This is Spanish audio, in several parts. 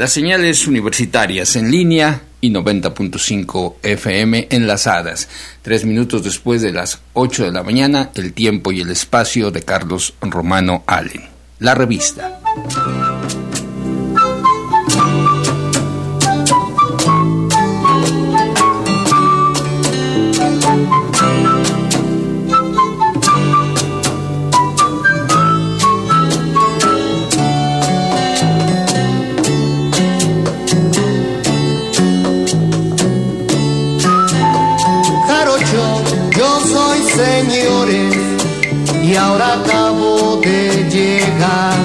las señales universitarias en línea y 90.5 FM enlazadas. 3 minutos después de las 8 de la mañana, el tiempo y el espacio de Carlos Romano Allen. La revista. Señores, y ahora acabo de llegar,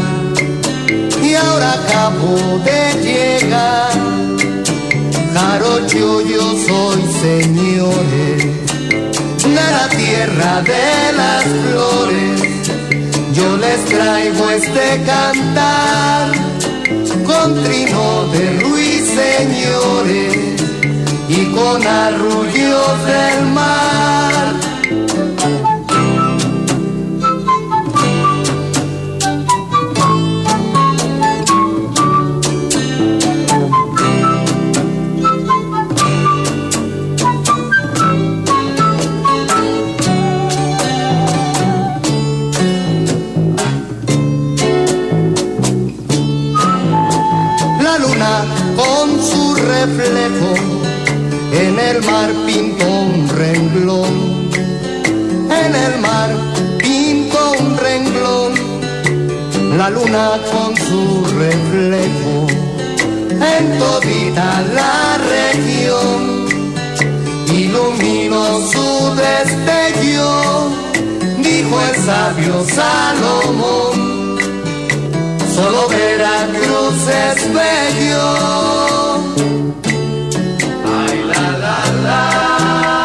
Jarocho yo soy, señores, de la tierra de las flores. Yo les traigo este cantar con trino de Ruiz, señores, y con arrullos del mar. Con su reflejo en el mar pintó un renglón, en el mar pintó un renglón. La luna con su reflejo en todita la región iluminó su destello, dijo el sabio Salomón. Solo Veracruz es bello. Ay, la, la, la.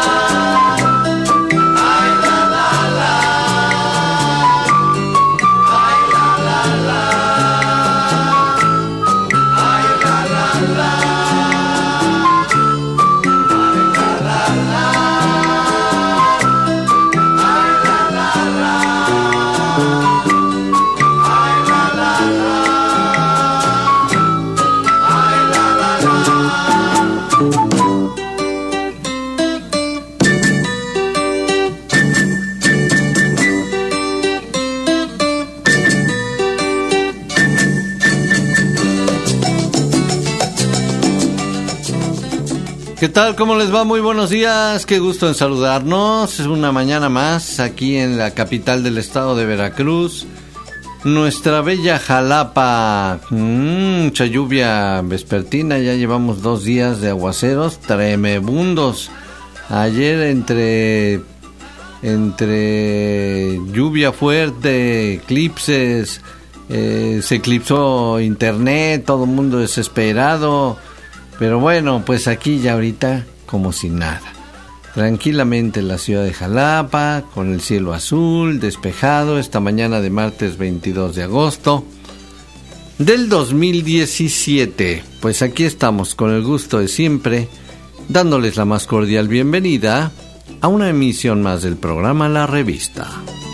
Ay, la, la, la. Ay, la, la, la. Ay, la, la, la. Ay, la, la, la. Ay, la, la, la. ¿Qué tal? ¿Cómo les va? Muy buenos días, qué gusto en saludarnos. Es una mañana más aquí en la capital del estado de Veracruz, nuestra bella Jalapa. Mucha lluvia vespertina, ya llevamos 2 días de aguaceros tremebundos. Ayer entre lluvia fuerte, eclipses, se eclipsó internet, todo el mundo desesperado. Pero bueno, pues aquí ya ahorita como si nada. Tranquilamente en la ciudad de Jalapa, con el cielo azul, despejado, esta mañana de martes 22 de agosto del 2017. Pues aquí estamos con el gusto de siempre, dándoles la más cordial bienvenida a una emisión más del programa La Revista.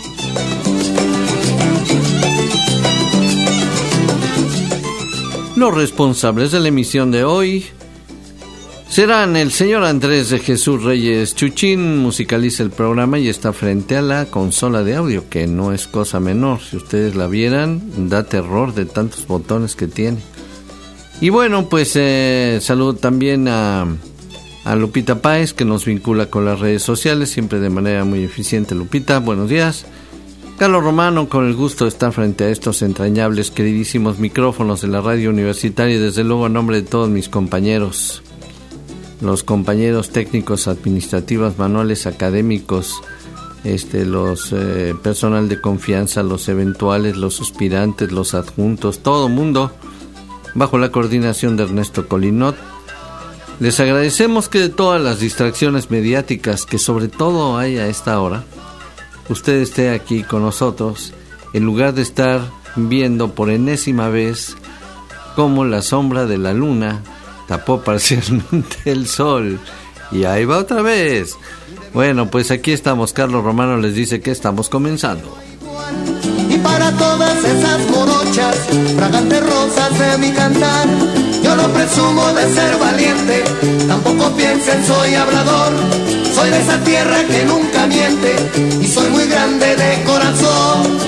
Los responsables de la emisión de hoy serán el señor Andrés de Jesús Reyes Chuchín, musicaliza el programa y está frente a la consola de audio, que no es cosa menor. Si ustedes la vieran, da terror de tantos botones que tiene. Y bueno, pues saludo también a Lupita Páez, que nos vincula con las redes sociales, siempre de manera muy eficiente. Lupita, buenos días. Carlos Romano, con el gusto de estar frente a estos entrañables, queridísimos micrófonos de la radio universitaria y desde luego a nombre de todos mis compañeros, los compañeros técnicos, administrativos, manuales, académicos, los personal de confianza, los eventuales, los aspirantes, los adjuntos, todo mundo, bajo la coordinación de Ernesto Colinot. Les agradecemos que de todas las distracciones mediáticas que sobre todo hay a esta hora, usted esté aquí con nosotros, en lugar de estar viendo por enésima vez cómo la sombra de la luna tapó parcialmente el sol. Y ahí va otra vez. Bueno, pues aquí estamos. Carlos Romano les dice que estamos comenzando. Y para todas esas morochas, fragantes rosas de mi cantar, Yo no presumo de ser valiente, tampoco piensen soy hablador. Soy de esa tierra que nunca miente y soy muy grande de corazón.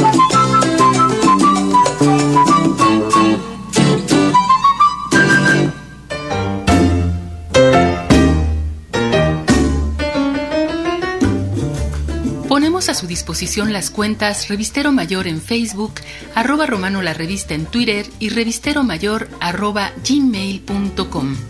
Ponemos a su disposición las cuentas Revistero Mayor en Facebook, @Romano la Revista en Twitter y revisteromayor @gmail.com.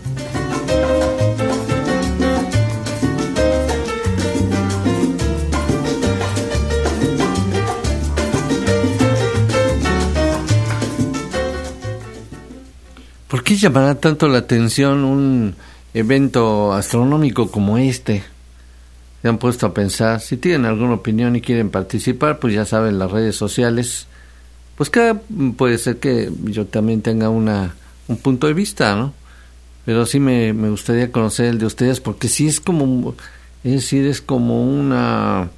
¿Por qué llamará tanto la atención un evento astronómico como este? Se han puesto a pensar. Si tienen alguna opinión y quieren participar, pues ya saben, las redes sociales. Pues puede ser que yo también tenga un punto de vista, ¿no? Pero sí me gustaría conocer el de ustedes, porque sí es como, es decir, es como una,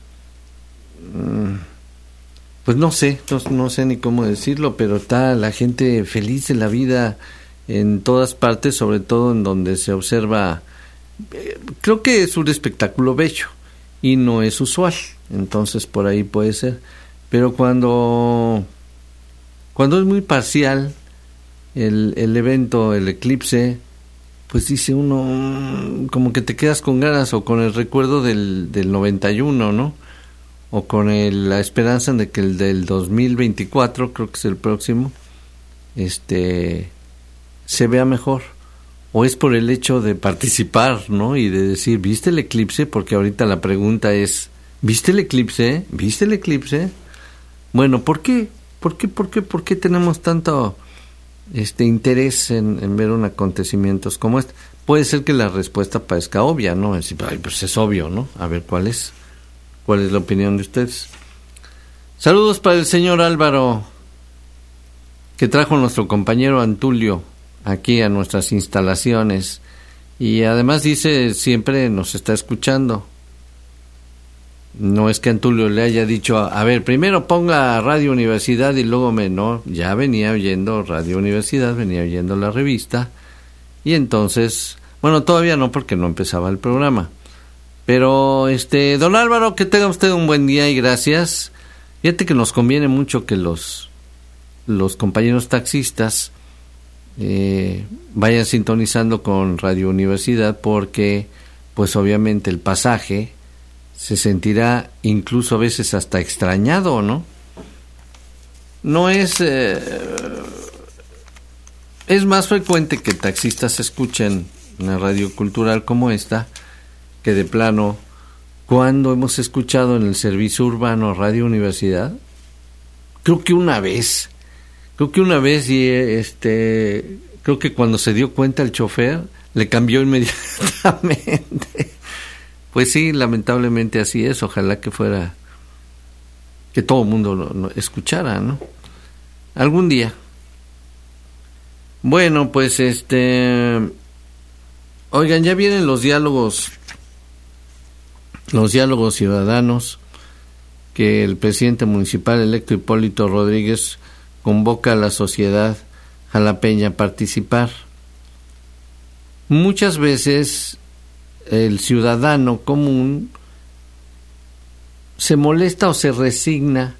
pues no sé ni cómo decirlo, pero está la gente feliz de la vida en todas partes, sobre todo en donde se observa. Creo que es un espectáculo bello y no es usual, entonces por ahí puede ser. Pero cuando es muy parcial el evento, el eclipse, pues dice uno, como que te quedas con ganas o con el recuerdo del 91, ¿no? O con la esperanza de que el del 2024, creo que es el próximo, se vea mejor. O es por el hecho de participar, ¿no? Y de decir, ¿viste el eclipse? Porque ahorita la pregunta es, ¿viste el eclipse? ¿Viste el eclipse? Bueno, ¿por qué? ¿Por qué tenemos tanto interés en ver un acontecimientos como este? Puede ser que la respuesta parezca obvia, ¿no? Es decir, ay, pues es obvio, ¿no? A ver, ¿cuál es la opinión de ustedes? Saludos para el señor Álvaro, que trajo nuestro compañero Antulio aquí a nuestras instalaciones, y además dice siempre nos está escuchando. No es que Antulio le haya dicho, a ver, primero ponga Radio Universidad y luego no, ya venía oyendo Radio Universidad, venía oyendo la revista, y entonces, bueno, todavía no, porque no empezaba el programa, pero don Álvaro, que tenga usted un buen día y gracias. Fíjate que nos conviene mucho que los compañeros taxistas vayan sintonizando con Radio Universidad, porque pues obviamente el pasaje se sentirá incluso a veces hasta extrañado, ¿no? No es más frecuente que taxistas escuchen una radio cultural como esta que de plano cuando hemos escuchado en el servicio urbano Radio Universidad. Creo que una vez y creo que cuando se dio cuenta el chofer le cambió inmediatamente. Pues sí, lamentablemente así es. Ojalá que fuera, que todo el mundo lo escuchara, ¿no? Algún día. Bueno, pues oigan, ya vienen los diálogos ciudadanos que el presidente municipal electo Hipólito Rodríguez convoca a la sociedad jalapeña a participar. Muchas veces el ciudadano común se molesta o se resigna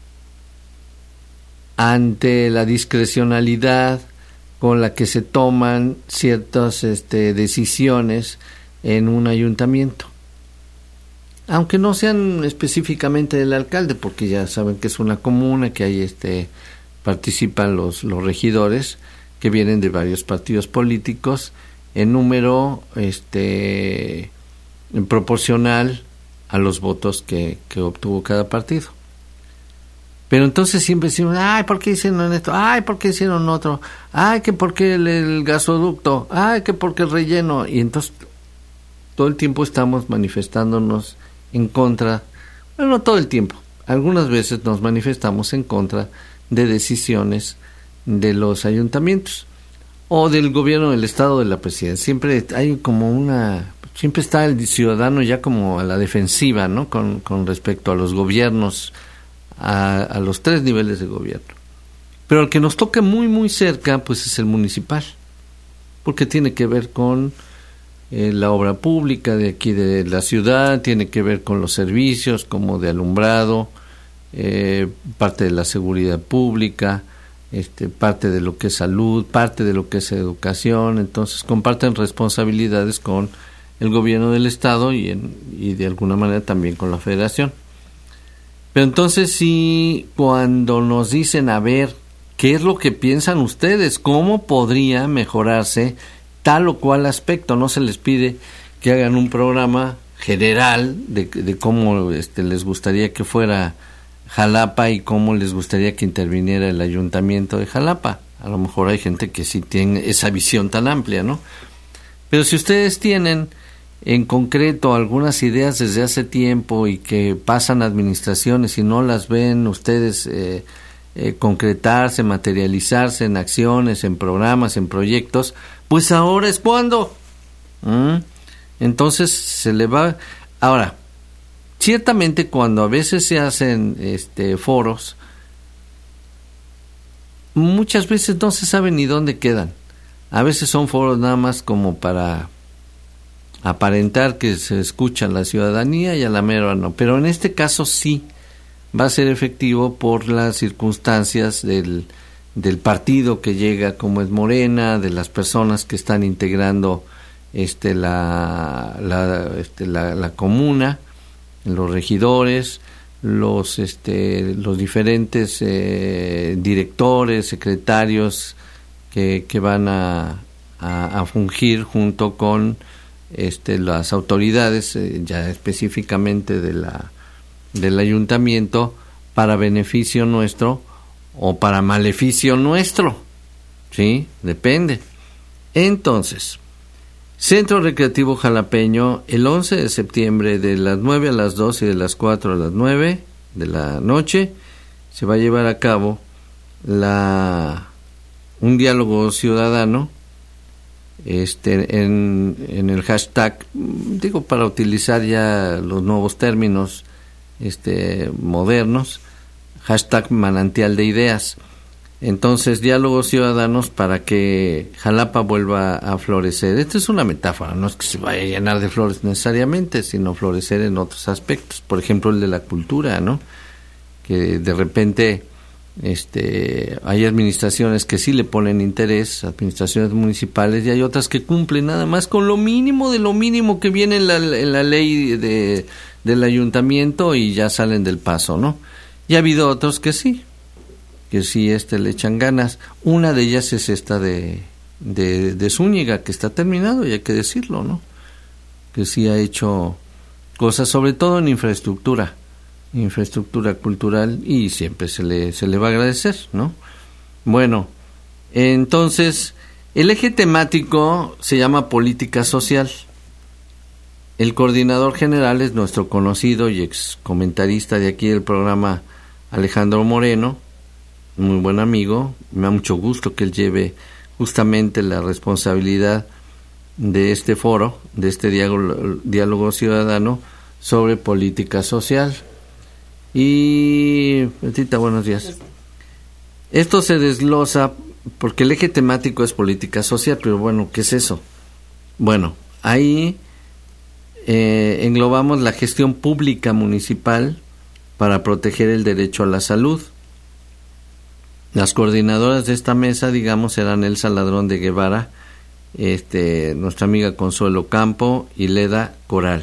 ante la discrecionalidad con la que se toman ciertas decisiones en un ayuntamiento, aunque no sean específicamente del alcalde, porque ya saben que es una comuna, que ahí participan los regidores que vienen de varios partidos políticos en número en proporcional a los votos que obtuvo cada partido. Pero entonces siempre decimos, ay, ¿por qué hicieron esto? Ay, ¿por qué hicieron otro? Ay, que por qué el gasoducto, ay, que por qué el relleno. Y entonces todo el tiempo estamos manifestándonos en contra, bueno, no todo el tiempo, algunas veces nos manifestamos en contra de decisiones de los ayuntamientos o del gobierno del estado, de la presidencia. Siempre hay como siempre está el ciudadano ya como a la defensiva, ¿no? Con respecto a los gobiernos, a los tres niveles de gobierno. Pero el que nos toca muy muy cerca pues es el municipal, porque tiene que ver con la obra pública de aquí de la ciudad, tiene que ver con los servicios como de alumbrado, parte de la seguridad pública, parte de lo que es salud, parte de lo que es educación. Entonces comparten responsabilidades con el gobierno del estado y de alguna manera también con la federación. Pero entonces sí, cuando nos dicen, a ver, ¿qué es lo que piensan ustedes? ¿Cómo podría mejorarse tal o cual aspecto? No se les pide que hagan un programa general de cómo les gustaría que fuera Jalapa y cómo les gustaría que interviniera el ayuntamiento de Jalapa. A lo mejor hay gente que sí tiene esa visión tan amplia, ¿no? Pero si ustedes tienen en concreto algunas ideas desde hace tiempo y que pasan administraciones y no las ven ustedes concretarse, materializarse en acciones, en programas, en proyectos, pues ahora es cuando. Entonces se le va. Ahora, ciertamente cuando a veces se hacen foros, muchas veces no se sabe ni dónde quedan. A veces son foros nada más como para aparentar que se escucha la ciudadanía y a la mera no. Pero en este caso sí va a ser efectivo por las circunstancias del partido que llega, como es Morena, de las personas que están integrando la comuna, los regidores, los diferentes directores, secretarios que van a fungir junto con las autoridades ya específicamente del ayuntamiento para beneficio nuestro o para maleficio nuestro, ¿sí? Depende. Entonces, Centro Recreativo Jalapeño, el 11 de septiembre de las 9 a las 12 y de las 4 a las 9 de la noche se va a llevar a cabo un diálogo ciudadano en el hashtag, digo para utilizar ya los nuevos términos modernos, hashtag manantial de ideas. Entonces, diálogos ciudadanos para que Jalapa vuelva a florecer. Esta es una metáfora, no es que se vaya a llenar de flores necesariamente, sino florecer en otros aspectos. Por ejemplo, el de la cultura, ¿no? Que de repente hay administraciones que sí le ponen interés, administraciones municipales, y hay otras que cumplen nada más con lo mínimo de lo mínimo que viene en la ley del ayuntamiento y ya salen del paso, ¿no? Y ha habido otros que sí le echan ganas. Una de ellas es esta de Zúñiga, que está terminado, y hay que decirlo, ¿no? Que sí ha hecho cosas, sobre todo en infraestructura cultural, y siempre se le va a agradecer, ¿no? Bueno, entonces el eje temático se llama política social. El coordinador general es nuestro conocido y ex comentarista de aquí del programa, Alejandro Moreno, muy buen amigo. Me da mucho gusto que él lleve justamente la responsabilidad de este foro, de este diálogo ciudadano sobre política social. Y, Betita, buenos días. Esto se desglosa porque el eje temático es política social, pero bueno, ¿qué es eso? Bueno, ahí englobamos la gestión pública municipal para proteger el derecho a la salud. Las coordinadoras de esta mesa, digamos, serán Elsa Ladrón de Guevara, nuestra amiga Consuelo Campo y Leda Coral.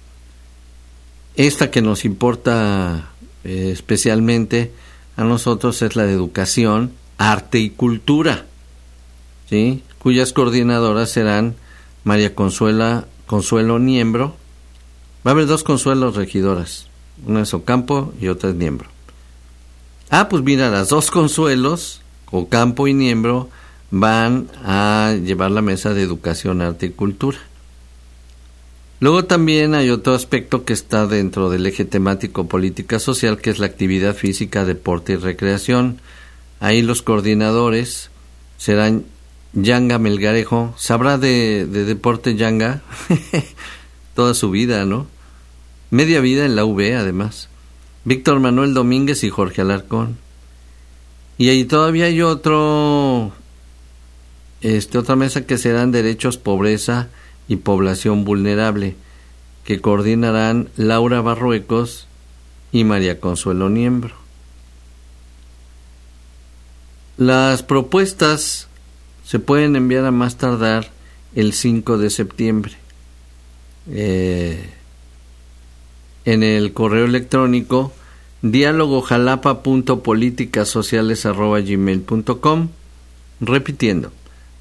Esta que nos importa especialmente a nosotros es la de educación, arte y cultura, ¿sí? Cuyas coordinadoras serán María Consuelo Niembro. Va a haber dos Consuelos regidoras, una es Ocampo y otra es Niembro. Pues mira, las dos Consuelos, Ocampo y Niembro, van a llevar la mesa de educación, arte y cultura. Luego también hay otro aspecto que está dentro del eje temático política social, que es la actividad física, deporte y recreación. Ahí los coordinadores serán Yanga Melgarejo. ¿Sabrá de deporte Yanga? Toda su vida, ¿no? Media vida en la UB, además. Víctor Manuel Domínguez y Jorge Alarcón. Y ahí todavía hay otro otra mesa que serán derechos, pobreza y población vulnerable, que coordinarán Laura Barruecos y María Consuelo Niembro. Las propuestas se pueden enviar a más tardar el 5 de septiembre. En el correo electrónico dialogojalapa.politicasociales@gmail.com, repitiendo,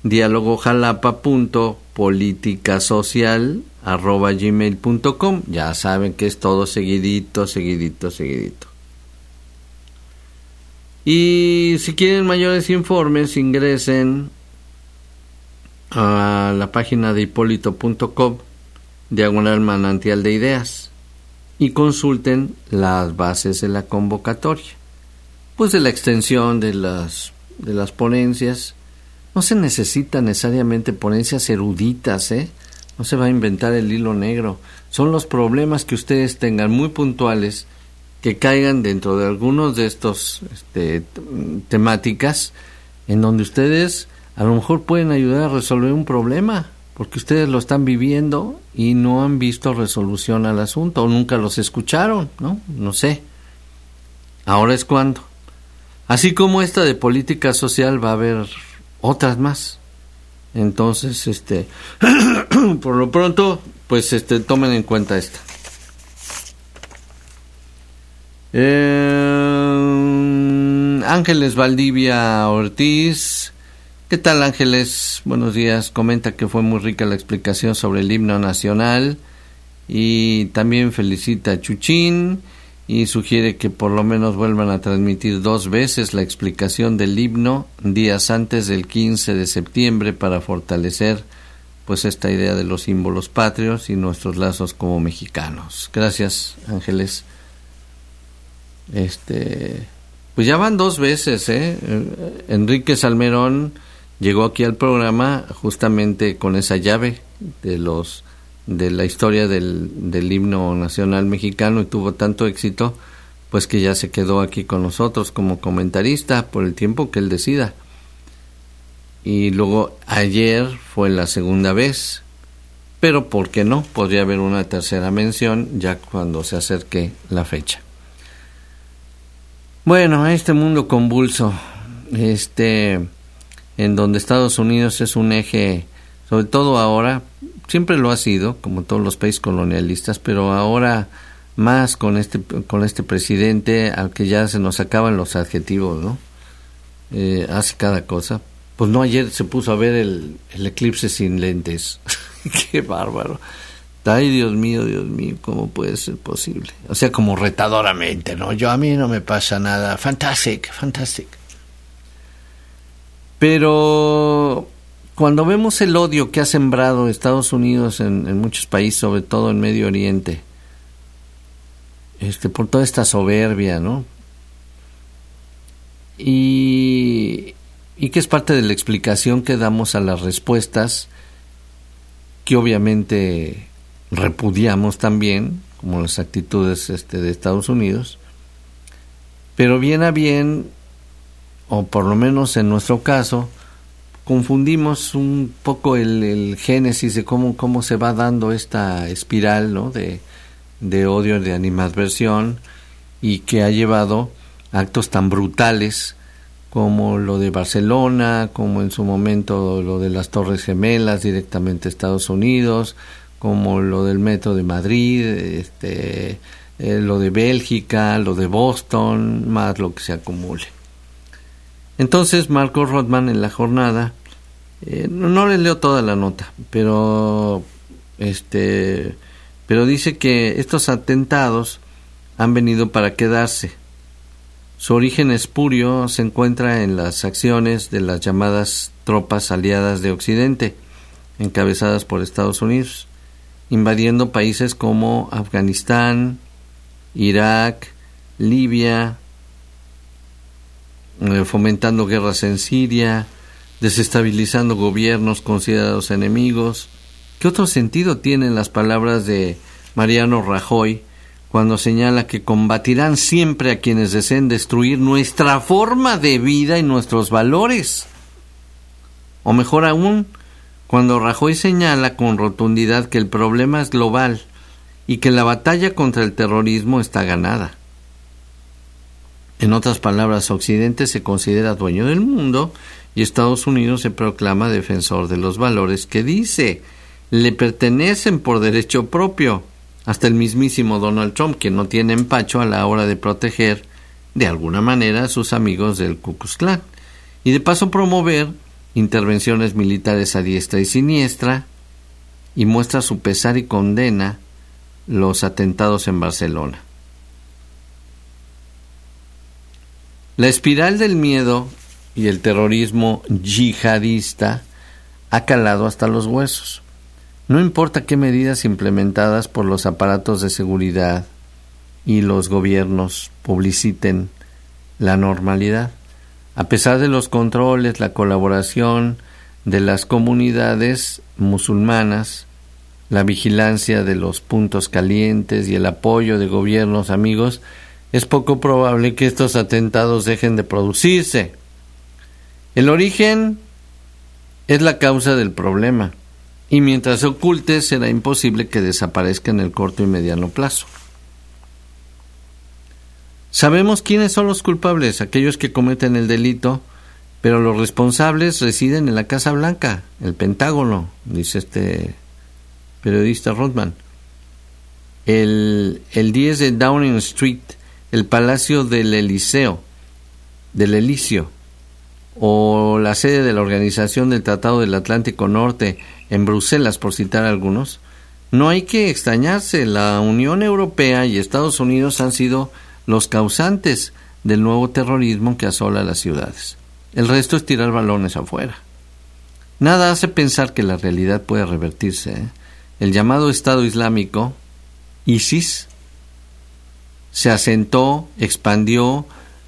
dialogojalapa.politicasocial@gmail.com. Ya saben que es todo seguidito. Y si quieren mayores informes, ingresen a la página de hipólito.com, /manantial de ideas, y consulten las bases de la convocatoria, pues de la extensión de las ponencias. No se necesitan necesariamente ponencias eruditas, no se va a inventar el hilo negro. Son los problemas que ustedes tengan muy puntuales, que caigan dentro de algunos de estos temáticas, en donde ustedes a lo mejor pueden ayudar a resolver un problema, porque ustedes lo están viviendo y no han visto resolución al asunto, o nunca los escucharon, no sé. Ahora es cuando. Así como esta de política social, va a haber otras más. Entonces, por lo pronto, pues tomen en cuenta esta. Ángeles Valdivia Ortiz. ¿Qué tal, Ángeles? Buenos días. Comenta que fue muy rica la explicación sobre el himno nacional, y también felicita a Chuchín y sugiere que por lo menos vuelvan a transmitir 2 veces la explicación del himno días antes del 15 de septiembre para fortalecer pues esta idea de los símbolos patrios y nuestros lazos como mexicanos. Gracias, Ángeles. Pues ya van 2 veces, Enrique Salmerón llegó aquí al programa justamente con esa llave de la historia del himno nacional mexicano, y tuvo tanto éxito pues que ya se quedó aquí con nosotros como comentarista por el tiempo que él decida. Y luego ayer fue la segunda vez, pero ¿por qué no? Podría haber una tercera mención ya cuando se acerque la fecha. Bueno, este mundo convulso, en donde Estados Unidos es un eje, sobre todo ahora, siempre lo ha sido, como todos los países colonialistas, pero ahora más con este presidente al que ya se nos acaban los adjetivos, ¿no? Hace cada cosa. Pues no, ayer se puso a ver el eclipse sin lentes. ¡Qué bárbaro! Ay, Dios mío, ¿cómo puede ser posible? O sea, como retadoramente, ¿no? A mí no me pasa nada. Fantastic. Pero cuando vemos el odio que ha sembrado Estados Unidos en muchos países, sobre todo en Medio Oriente, por toda esta soberbia, ¿no? Y que es parte de la explicación que damos a las respuestas que obviamente repudiamos también, como las actitudes de Estados Unidos, pero bien a bien, o por lo menos en nuestro caso, confundimos un poco el génesis de cómo se va dando esta espiral, ¿no? de odio, de animadversión, y que ha llevado a actos tan brutales como lo de Barcelona, como en su momento lo de las Torres Gemelas directamente a Estados Unidos, como lo del Metro de Madrid, lo de Bélgica, lo de Boston, más lo que se acumule. Entonces Marco Rothman en la jornada, no les leo toda la nota, pero dice que estos atentados han venido para quedarse. Su origen espurio se encuentra en las acciones de las llamadas tropas aliadas de Occidente, encabezadas por Estados Unidos, invadiendo países como Afganistán, Irak, Libia, fomentando guerras en Siria, desestabilizando gobiernos considerados enemigos. ¿Qué otro sentido tienen las palabras de Mariano Rajoy cuando señala que combatirán siempre a quienes deseen destruir nuestra forma de vida y nuestros valores? O mejor aún, cuando Rajoy señala con rotundidad que el problema es global y que la batalla contra el terrorismo está ganada. En otras palabras, Occidente se considera dueño del mundo y Estados Unidos se proclama defensor de los valores que dice le pertenecen por derecho propio. Hasta el mismísimo Donald Trump, quien no tiene empacho a la hora de proteger de alguna manera a sus amigos del Ku Klux Klan y de paso promover intervenciones militares a diestra y siniestra, y muestra su pesar y condena los atentados en Barcelona. La espiral del miedo y el terrorismo yihadista ha calado hasta los huesos. No importa qué medidas implementadas por los aparatos de seguridad y los gobiernos publiciten la normalidad, a pesar de los controles, la colaboración de las comunidades musulmanas, la vigilancia de los puntos calientes y el apoyo de gobiernos amigos, es poco probable que estos atentados dejen de producirse. El origen es la causa del problema, y mientras se oculte será imposible que desaparezca en el corto y mediano plazo. Sabemos quiénes son los culpables, aquellos que cometen el delito, pero los responsables residen en la Casa Blanca, el Pentágono, dice este periodista Rodman. El 10 de Downing Street, el Palacio del Elíseo, o la sede de la Organización del Tratado del Atlántico Norte en Bruselas, por citar algunos. No hay que extrañarse, la Unión Europea y Estados Unidos han sido los causantes del nuevo terrorismo que asola las ciudades. El resto es tirar balones afuera. Nada hace pensar que la realidad puede revertirse. El llamado Estado Islámico, ISIS, se asentó, expandió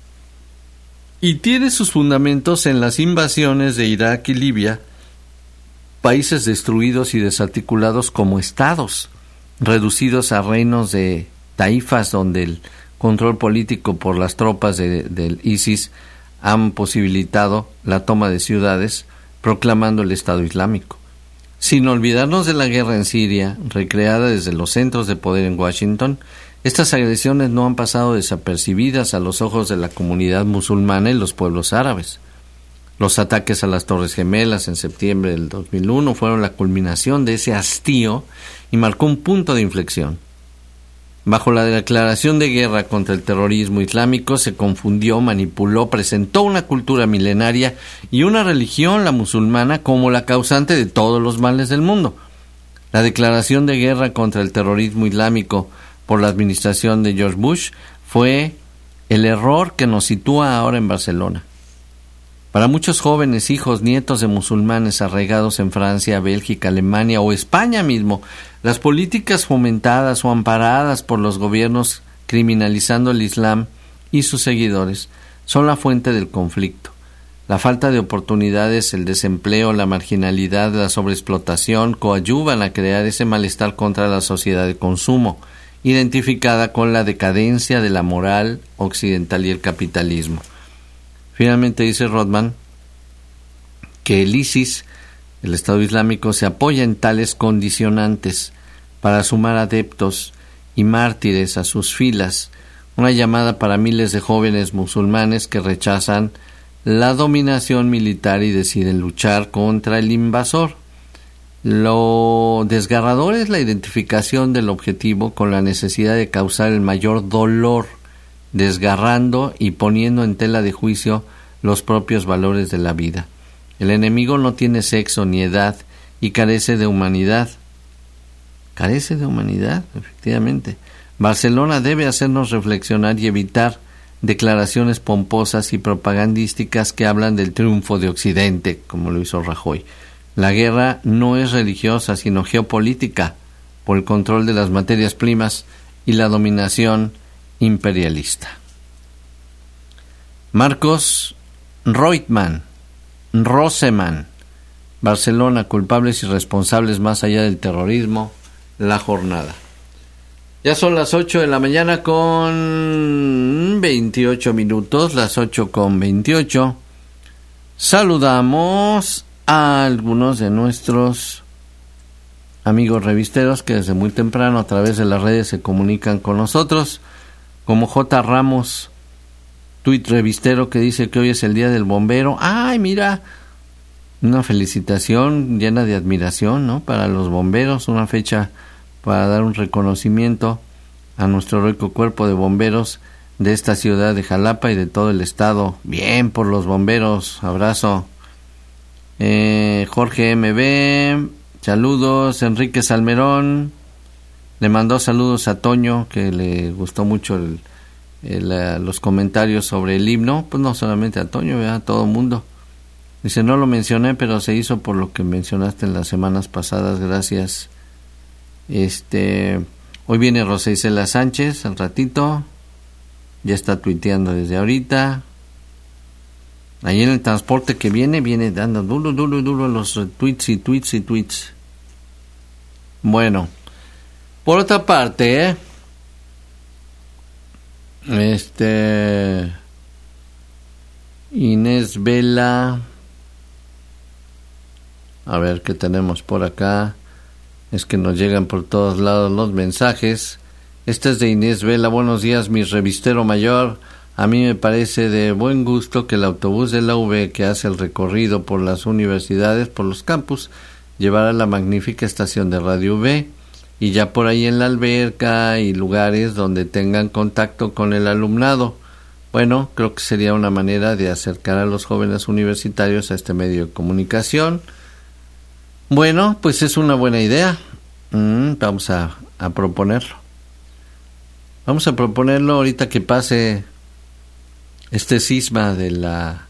y tiene sus fundamentos en las invasiones de Irak y Libia, países destruidos y desarticulados como estados, reducidos a reinos de taifas donde el control político por las tropas del ISIS han posibilitado la toma de ciudades, proclamando el Estado Islámico. Sin olvidarnos de la guerra en Siria, recreada desde los centros de poder en Washington, estas agresiones no han pasado desapercibidas a los ojos de la comunidad musulmana y los pueblos árabes. Los ataques a las Torres Gemelas en septiembre del 2001 fueron la culminación de ese hastío y marcó un punto de inflexión. Bajo la declaración de guerra contra el terrorismo islámico se confundió, manipuló, presentó una cultura milenaria y una religión, la musulmana, como la causante de todos los males del mundo. La declaración de guerra contra el terrorismo islámico por la administración de George Bush fue el error que nos sitúa ahora en Barcelona. Para muchos jóvenes, hijos, nietos de musulmanes arraigados en Francia, Bélgica, Alemania o España mismo, las políticas fomentadas o amparadas por los gobiernos criminalizando el Islam y sus seguidores son la fuente del conflicto. La falta de oportunidades, el desempleo, la marginalidad, la sobreexplotación coadyuvan a crear ese malestar contra la sociedad de consumo, identificada con la decadencia de la moral occidental y el capitalismo. Finalmente dice Rodman que el ISIS, el Estado Islámico, se apoya en tales condicionantes para sumar adeptos y mártires a sus filas, una llamada para miles de jóvenes musulmanes que rechazan la dominación militar y deciden luchar contra el invasor. Lo desgarrador es la identificación del objetivo con la necesidad de causar el mayor dolor, desgarrando y poniendo en tela de juicio los propios valores de la vida. El enemigo no tiene sexo ni edad y carece de humanidad. Carece de humanidad, efectivamente. Barcelona debe hacernos reflexionar y evitar declaraciones pomposas y propagandísticas que hablan del triunfo de Occidente, como lo hizo Rajoy. La guerra no es religiosa, sino geopolítica, por el control de las materias primas y la dominación imperialista. Marcos Roseman, Barcelona, culpables y responsables más allá del terrorismo, la jornada. Ya son las 8 de la mañana con 28 minutos, las 8:28. Saludamos a algunos de nuestros amigos revisteros que desde muy temprano a través de las redes se comunican con nosotros, como J. Ramos, tuit revistero, que dice que hoy es el Día del Bombero. ¡Ay, mira! Una felicitación llena de admiración, ¿no?, para los bomberos, una fecha para dar un reconocimiento a nuestro heroico cuerpo de bomberos de esta ciudad de Jalapa y de todo el estado. Bien por los bomberos, abrazo. Jorge MB, saludos. Enrique Salmerón le mandó saludos a Toño, que le gustó mucho los comentarios sobre el himno. Pues no solamente a Toño, a todo el mundo. Dice, no lo mencioné, pero se hizo por lo que mencionaste en las semanas pasadas, gracias. Hoy viene Rosa Isela Sánchez, al ratito, ya está tuiteando desde ahorita. Ahí en el transporte que viene dando duro a los tweets. Bueno, por otra parte, Inés Vela, a ver qué tenemos por acá. Es que nos llegan por todos lados los mensajes. Este es de Inés Vela. Buenos días, mi revistero mayor. A mí me parece de buen gusto que el autobús de la UV, que hace el recorrido por las universidades, por los campus, llevará la magnífica estación de Radio UV, y ya por ahí en la alberca y lugares donde tengan contacto con el alumnado. Bueno, creo que sería una manera de acercar a los jóvenes universitarios a este medio de comunicación. Bueno, pues es una buena idea. Vamos a proponerlo. Vamos a proponerlo ahorita que pase este cisma de la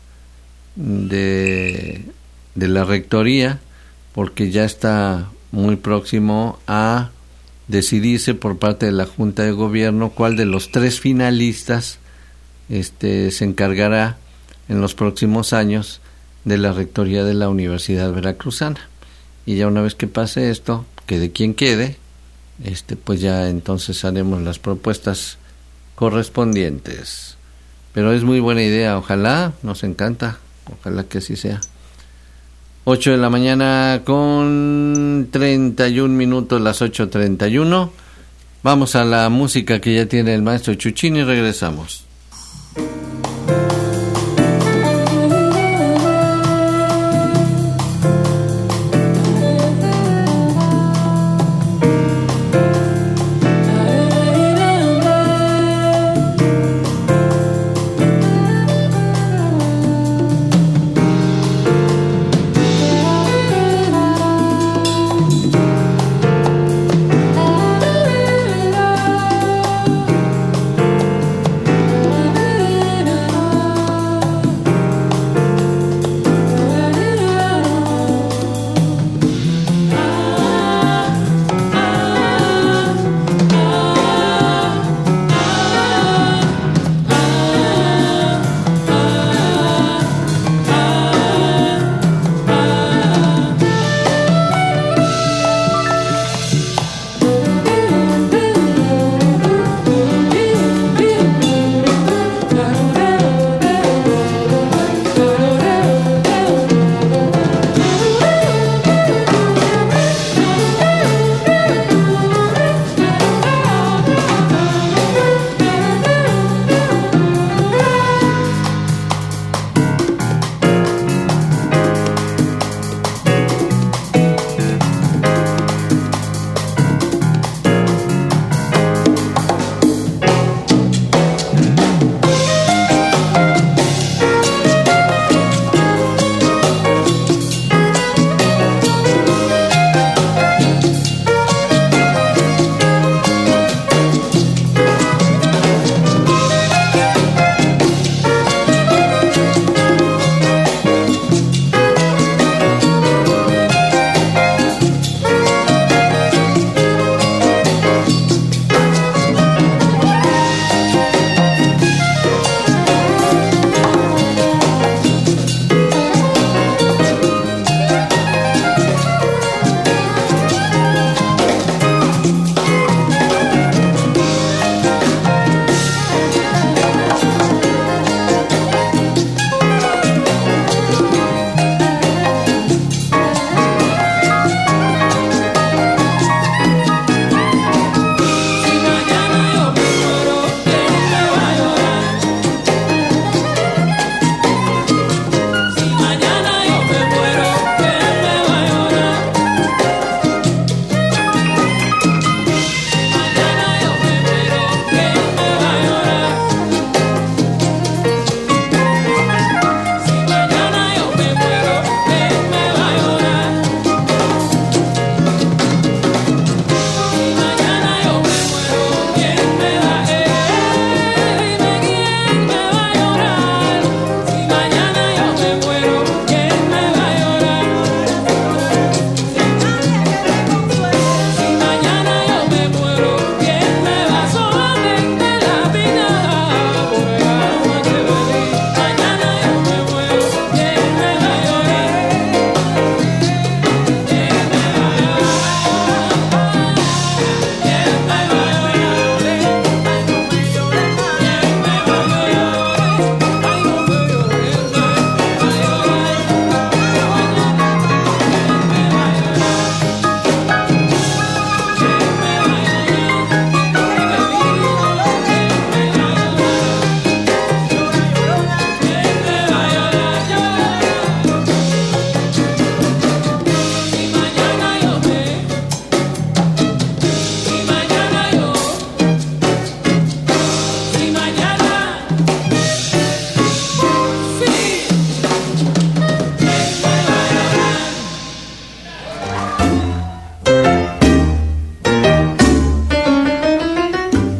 rectoría, porque ya está muy próximo a decidirse por parte de la Junta de Gobierno cuál de los 3 finalistas se encargará en los próximos años de la rectoría de la Universidad Veracruzana. Y ya una vez que pase esto, quede quien quede, pues ya entonces haremos las propuestas correspondientes. Pero es muy buena idea, ojalá, nos encanta, ojalá que así sea. 8 de la mañana con 31 minutos, las 8:31. Vamos a la música que ya tiene el maestro Chuchín y regresamos.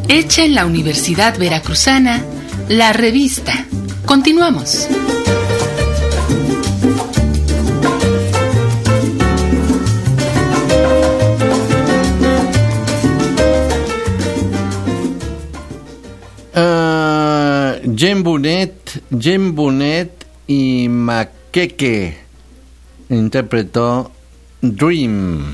hecha en la Universidad Veracruzana, La Revista. Continuamos. Jen Bunet y Makeke interpretó Dream.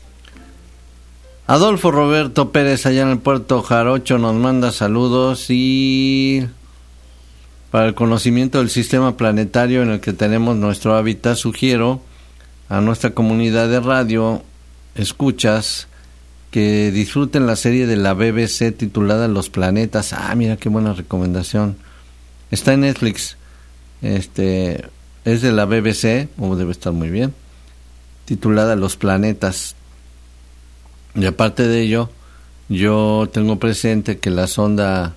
Adolfo Roberto Pérez allá en el Puerto Jarocho nos manda saludos y para el conocimiento del sistema planetario en el que tenemos nuestro hábitat, sugiero a nuestra comunidad de radio escuchas que disfruten la serie de la BBC titulada Los Planetas. Mira qué buena recomendación. Está en Netflix. Es de la BBC, o debe estar muy bien. Titulada Los Planetas. Y aparte de ello, yo tengo presente que la sonda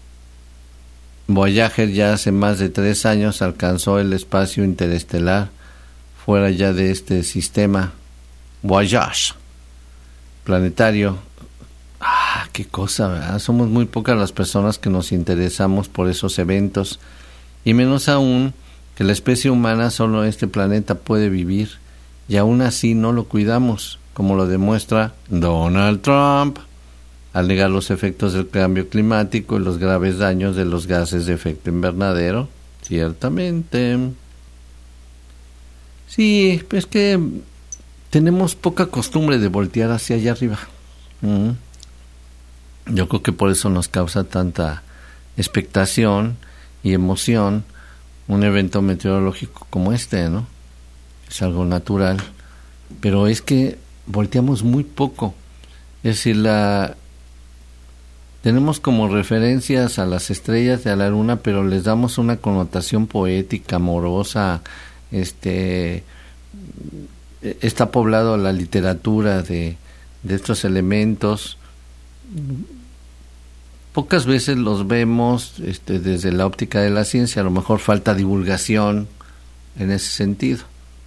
Voyager ya hace más de 3 años alcanzó el espacio interestelar fuera ya de este sistema Voyage planetario. Qué cosa, ¿verdad? Somos muy pocas las personas que nos interesamos por esos eventos, y menos aún que la especie humana solo en este planeta puede vivir, y aún así no lo cuidamos, como lo demuestra Donald Trump al negar los efectos del cambio climático y los graves daños de los gases de efecto invernadero. Ciertamente. Sí, es que tenemos poca costumbre de voltear hacia allá arriba. Yo creo que por eso nos causa tanta expectación y emoción un evento meteorológico como este, ¿no? Es algo natural, pero es que volteamos muy poco. Es decir, tenemos como referencias a las estrellas y a la luna, pero les damos una connotación poética, amorosa. Está poblado la literatura de estos elementos. Pocas veces los vemos desde la óptica de la ciencia. A lo mejor falta divulgación en ese sentido,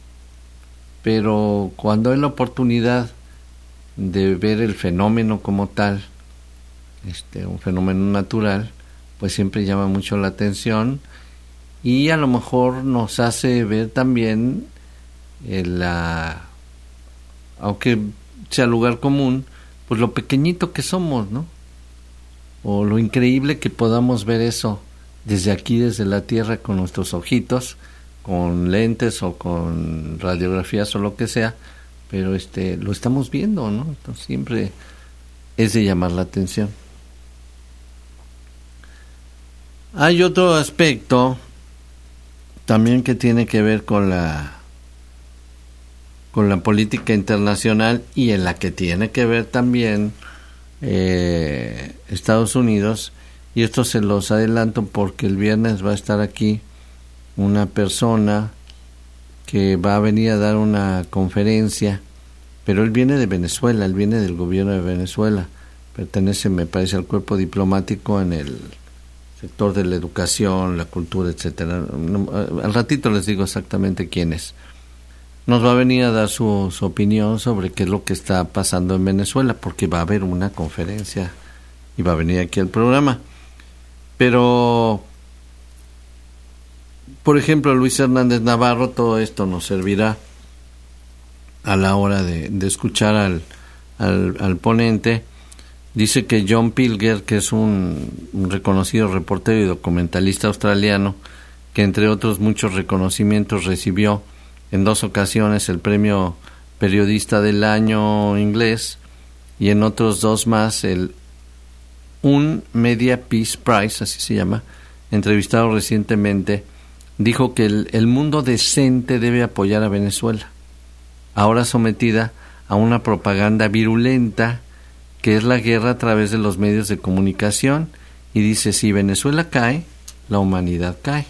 pero cuando hay la oportunidad de ver el fenómeno como tal, un fenómeno natural, pues siempre llama mucho la atención, y a lo mejor nos hace ver también aunque sea lugar común, pues lo pequeñito que somos, ¿no? O lo increíble que podamos ver eso desde aquí, desde la Tierra, con nuestros ojitos, con lentes o con radiografías o lo que sea, pero lo estamos viendo, ¿no? Entonces siempre es de llamar la atención. Hay otro aspecto también que tiene que ver con la política internacional, y en la que tiene que ver también Estados Unidos, y esto se los adelanto porque el viernes va a estar aquí una persona que va a venir a dar una conferencia, pero él viene de Venezuela, él viene del gobierno de Venezuela, pertenece, me parece, al cuerpo diplomático en el sector de la educación, la cultura, etcétera. Al ratito les digo exactamente quién es. Nos va a venir a dar su opinión sobre qué es lo que está pasando en Venezuela, porque va a haber una conferencia y va a venir aquí al programa. Pero, por ejemplo, Luis Hernández Navarro, todo esto nos servirá a la hora de escuchar al ponente. Dice que John Pilger, que es un reconocido reportero y documentalista australiano, que entre otros muchos reconocimientos recibió en 2 ocasiones el premio Periodista del Año inglés, y en otros 2 más el Media Peace Prize, así se llama, entrevistado recientemente, dijo que el mundo decente debe apoyar a Venezuela, ahora sometida a una propaganda virulenta que es la guerra a través de los medios de comunicación, y dice: si Venezuela cae, la humanidad cae.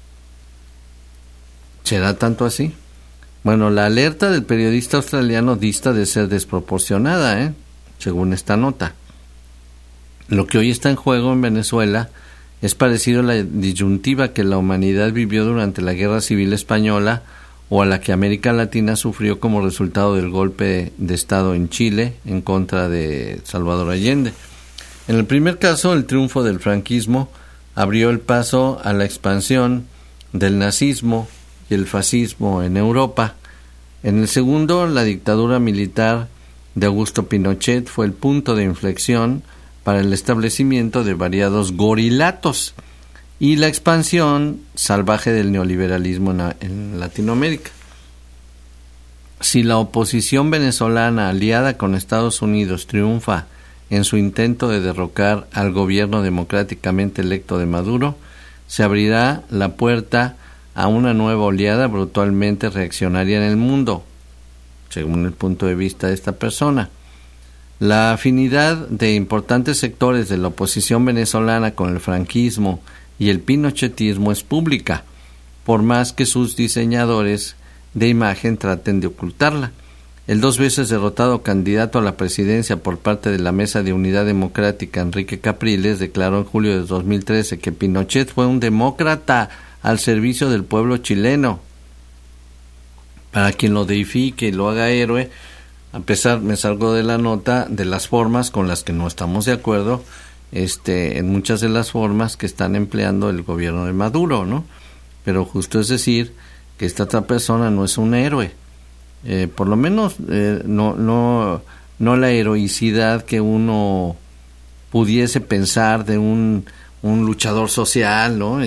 ¿Será tanto así? Bueno, la alerta del periodista australiano dista de ser desproporcionada, según esta nota. Lo que hoy está en juego en Venezuela es parecido a la disyuntiva que la humanidad vivió durante la Guerra Civil Española, o a la que América Latina sufrió como resultado del golpe de Estado en Chile en contra de Salvador Allende. En el primer caso, el triunfo del franquismo abrió el paso a la expansión del nazismo y el fascismo en Europa. En el segundo, la dictadura militar de Augusto Pinochet fue el punto de inflexión para el establecimiento de variados gorilatos y la expansión salvaje del neoliberalismo en Latinoamérica. Si la oposición venezolana aliada con Estados Unidos triunfa en su intento de derrocar al gobierno democráticamente electo de Maduro, se abrirá la puerta a una nueva oleada brutalmente reaccionaria en el mundo, según el punto de vista de esta persona. La afinidad de importantes sectores de la oposición venezolana con el franquismo y el pinochetismo es pública, por más que sus diseñadores de imagen traten de ocultarla. El 2 veces derrotado candidato a la presidencia por parte de la Mesa de Unidad Democrática, Enrique Capriles, declaró en julio de 2013 que Pinochet fue un demócrata al servicio del pueblo chileno. Para quien lo deifique y lo haga héroe, a pesar, me salgo de la nota, de las formas con las que no estamos de acuerdo, en muchas de las formas que están empleando el gobierno de Maduro, ¿no? Pero justo es decir que esta otra persona no es un héroe, por lo menos no la heroicidad que uno pudiese pensar de un luchador social, ¿no?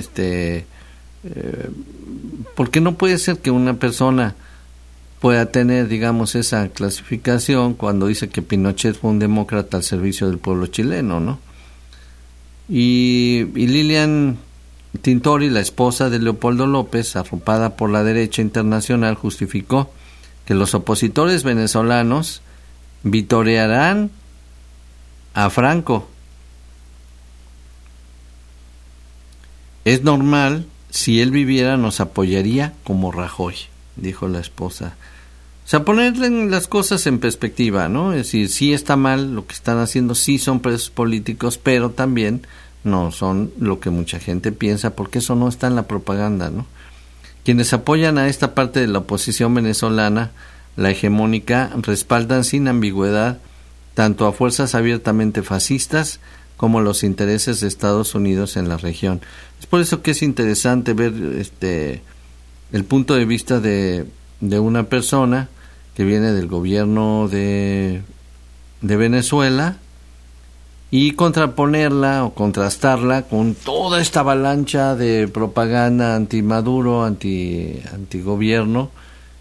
Porque no puede ser que una persona pueda tener, digamos, esa clasificación cuando dice que Pinochet fue un demócrata al servicio del pueblo chileno, ¿no? Y Lilian Tintori, la esposa de Leopoldo López, arropada por la derecha internacional, justificó que los opositores venezolanos vitorearán a Franco. Es normal, si él viviera nos apoyaría como Rajoy, dijo la esposa. O sea, ponerle las cosas en perspectiva, ¿no? Es decir, sí está mal lo que están haciendo, sí son presos políticos, pero también no son lo que mucha gente piensa, porque eso no está en la propaganda, ¿no? Quienes apoyan a esta parte de la oposición venezolana, la hegemónica, respaldan sin ambigüedad tanto a fuerzas abiertamente fascistas como los intereses de Estados Unidos en la región. Es por eso que es interesante ver el punto de vista de una persona que viene del gobierno de Venezuela y contraponerla o contrastarla con toda esta avalancha de propaganda anti-Maduro, anti-gobierno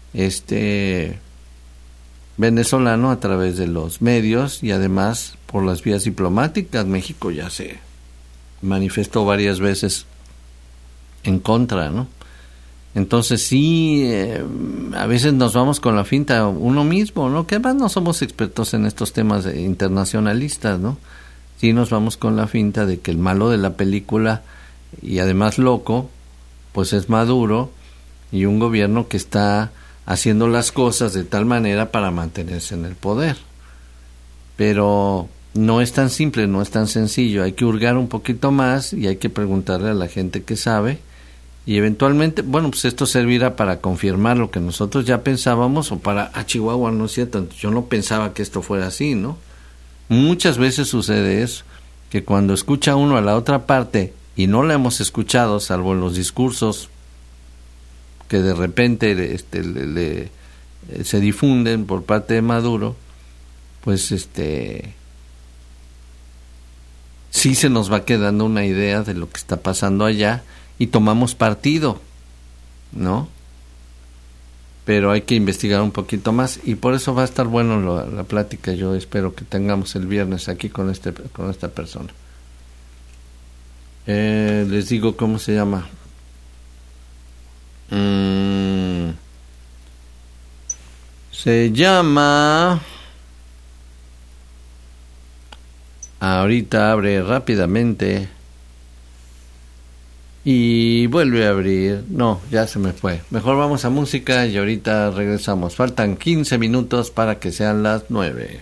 venezolano a través de los medios y además por las vías diplomáticas. México ya se manifestó varias veces en contra, ¿no? Entonces sí, a veces nos vamos con la finta uno mismo, ¿no? Que además no somos expertos en estos temas internacionalistas, ¿no? Sí nos vamos con la finta de que el malo de la película, y además loco, pues es Maduro y un gobierno que está haciendo las cosas de tal manera para mantenerse en el poder. Pero no es tan simple, no es tan sencillo, hay que hurgar un poquito más y hay que preguntarle a la gente que sabe. Y eventualmente, bueno, pues esto servirá para confirmar lo que nosotros ya pensábamos, o para, Chihuahua, no es cierto, yo no pensaba que esto fuera así, ¿no? Muchas veces sucede eso, que cuando escucha uno a la otra parte y no la hemos escuchado, salvo en los discursos que de repente se difunden por parte de Maduro, pues sí se nos va quedando una idea de lo que está pasando allá, y tomamos partido, ¿no? Pero hay que investigar un poquito más y por eso va a estar bueno la plática. Yo espero que tengamos el viernes aquí con esta persona. Les digo cómo se llama. Se llama... Ahorita abre rápidamente y vuelve a abrir. No, ya se me fue. Mejor vamos a música y ahorita regresamos. Faltan 15 minutos para que sean las 9.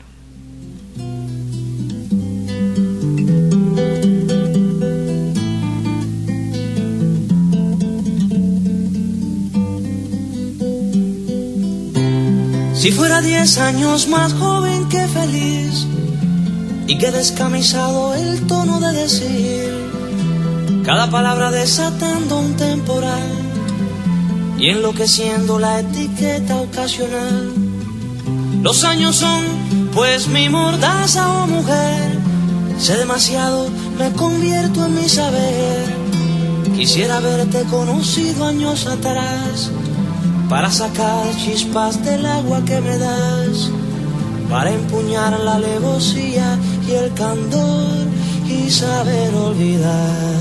Si fuera 10 años más joven que feliz, y que descamisado el tono de decir, cada palabra desatando un temporal y enloqueciendo la etiqueta ocasional. Los años son pues mi mordaza, oh mujer, sé demasiado, me convierto en mi saber. Quisiera haberte conocido años atrás para sacar chispas del agua que me das, para empuñar la alevosía y el candor y saber olvidar.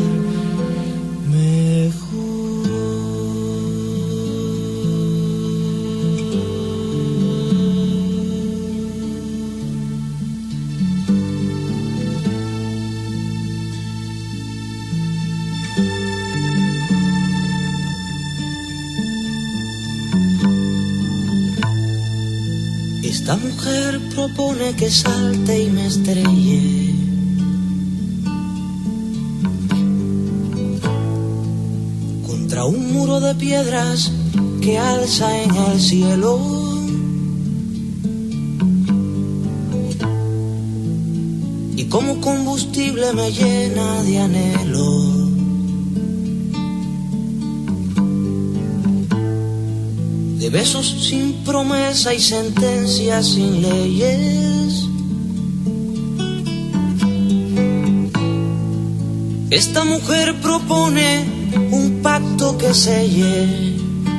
Esta mujer propone que salte y me estrelle, contra un muro de piedras que alza en el cielo, y como combustible me llena de anhelo. De besos sin promesa y sentencias sin leyes. Esta mujer propone un pacto que selle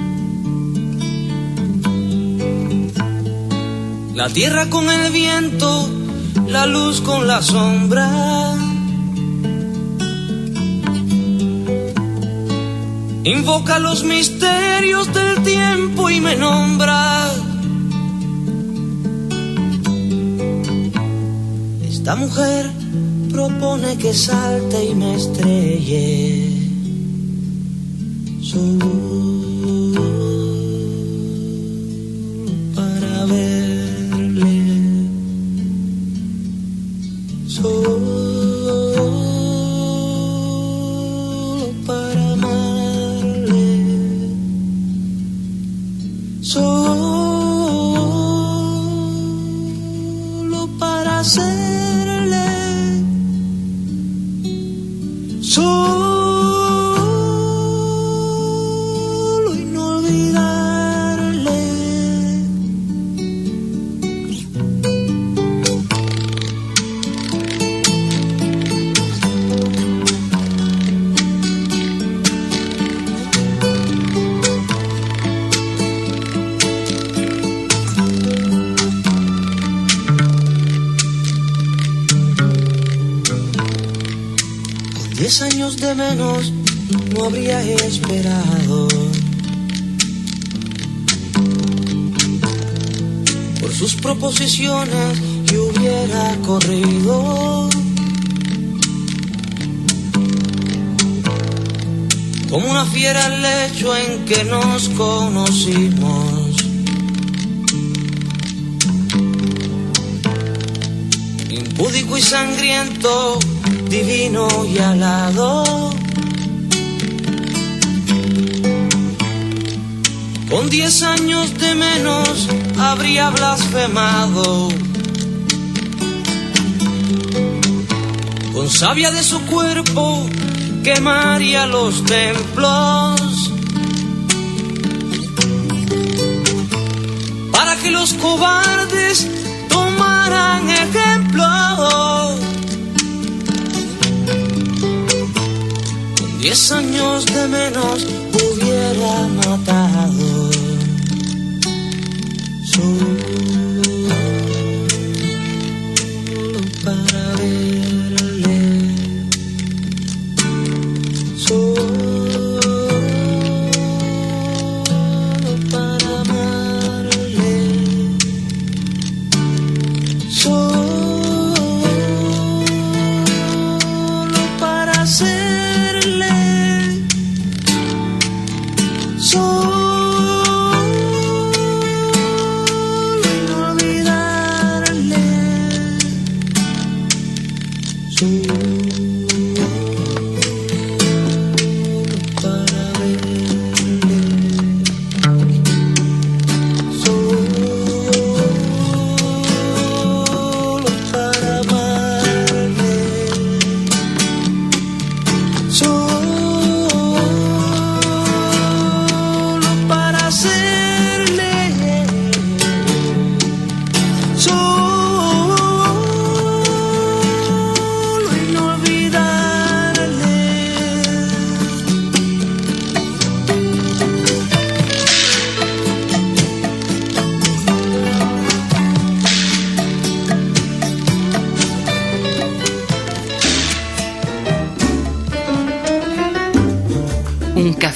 la tierra con el viento, la luz con la sombra. Invoca los misterios del tiempo y me nombra. Esta mujer propone que salte y me estrelle. Solo para verle. Solo para amarle. Solo para hacerle, solo y no olvidarle. Con 10 años de menos no habría esperado por sus proposiciones y hubiera corrido como una fiera al lecho en que nos conocimos. Impúdico y sangriento, divino y alado, con 10 años de menos habría blasfemado. Con savia de su cuerpo quemaría los templos, para que los cobardes tomaran ejemplo. Con 10 años de menos hubiera matado. Solo para verle. Solo para amarle. Solo para hacerle. Solo y no olvidarle. Solo para verle. Solo para amarle.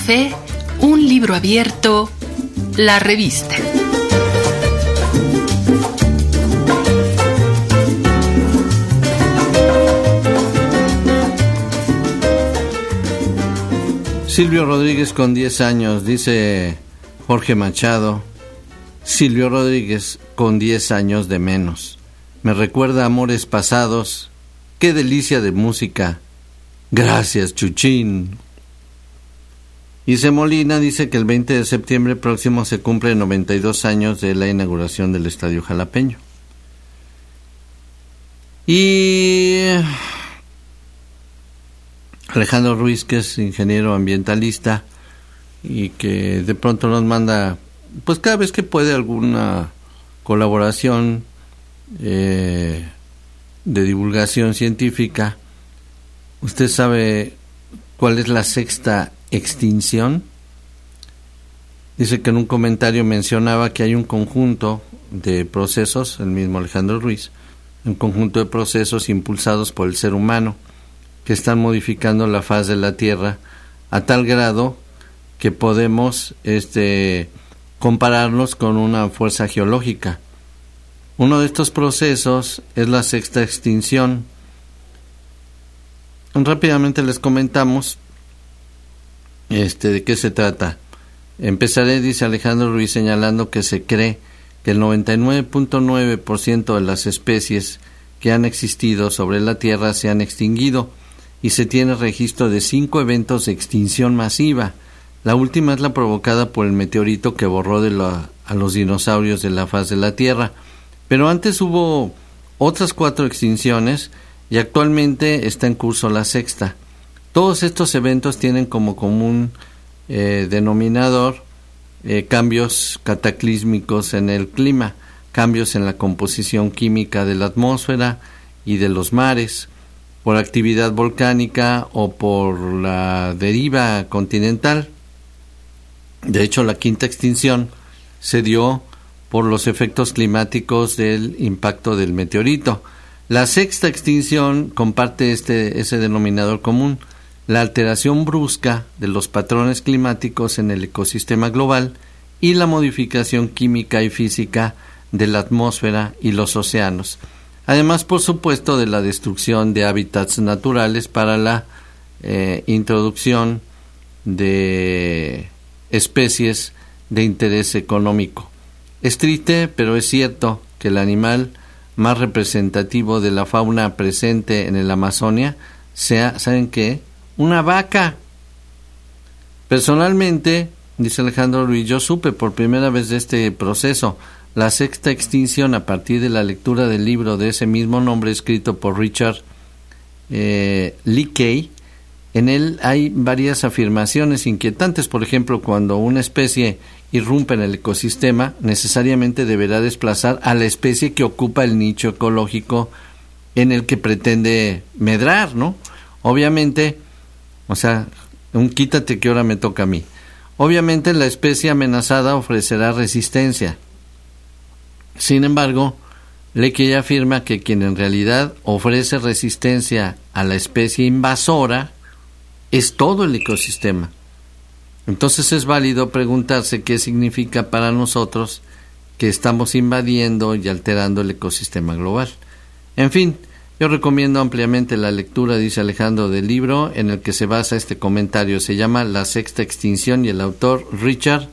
café, un libro abierto, la revista. Silvio Rodríguez con 10 años, dice Jorge Machado. Silvio Rodríguez con 10 años de menos. Me recuerda amores pasados. Qué delicia de música. Gracias, Chuchín. Ise Molina dice que el 20 de septiembre próximo se cumplen 92 años de la inauguración del Estadio Jalapeño. Y Alejandro Ruiz, que es ingeniero ambientalista y que de pronto nos manda, pues cada vez que puede, alguna colaboración de divulgación científica. ¿Usted sabe cuál es la sexta extinción? Dice que en un comentario mencionaba que hay un conjunto de procesos, el mismo Alejandro Ruiz, un conjunto de procesos impulsados por el ser humano que están modificando la faz de la Tierra a tal grado que podemos compararlos con una fuerza geológica. Uno de estos procesos es la sexta extinción. Rápidamente les comentamos de qué se trata. Empezaré, dice Alejandro Ruiz, señalando que se cree que el 99.9% de las especies que han existido sobre la Tierra se han extinguido, y se tiene registro de 5 eventos de extinción masiva. La última es la provocada por el meteorito que borró a los dinosaurios de la faz de la Tierra. Pero antes hubo otras 4 extinciones y actualmente está en curso la sexta. Todos estos eventos tienen como común denominador cambios cataclísmicos en el clima, cambios en la composición química de la atmósfera y de los mares, por actividad volcánica o por la deriva continental. De hecho, la quinta extinción se dio por los efectos climáticos del impacto del meteorito. La sexta extinción comparte ese denominador común, la alteración brusca de los patrones climáticos en el ecosistema global y la modificación química y física de la atmósfera y los océanos. Además, por supuesto, de la destrucción de hábitats naturales para la introducción de especies de interés económico. Es triste, pero es cierto que el animal más representativo de la fauna presente en el Amazonia sea, ¿saben qué? Una vaca. Personalmente, dice Alejandro Ruiz, yo supe por primera vez de este proceso, la sexta extinción, a partir de la lectura del libro de ese mismo nombre escrito por Richard Leakey. En él hay varias afirmaciones inquietantes. Por ejemplo, cuando una especie irrumpe en el ecosistema, necesariamente deberá desplazar a la especie que ocupa el nicho ecológico en el que pretende medrar, ¿no? Obviamente, o sea, un quítate que ahora me toca a mí. Obviamente la especie amenazada ofrecerá resistencia. Sin embargo, Leakey afirma que quien en realidad ofrece resistencia a la especie invasora es todo el ecosistema. Entonces es válido preguntarse qué significa para nosotros que estamos invadiendo y alterando el ecosistema global. En fin, yo recomiendo ampliamente la lectura, dice Alejandro, del libro en el que se basa este comentario. Se llama La sexta extinción y el autor Richard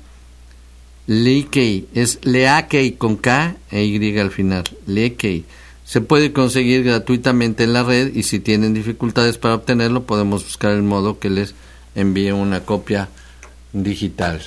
Leakey, es Leakey con K e Y al final, Leakey. Se puede conseguir gratuitamente en la red y si tienen dificultades para obtenerlo podemos buscar el modo que les envíe una copia digital.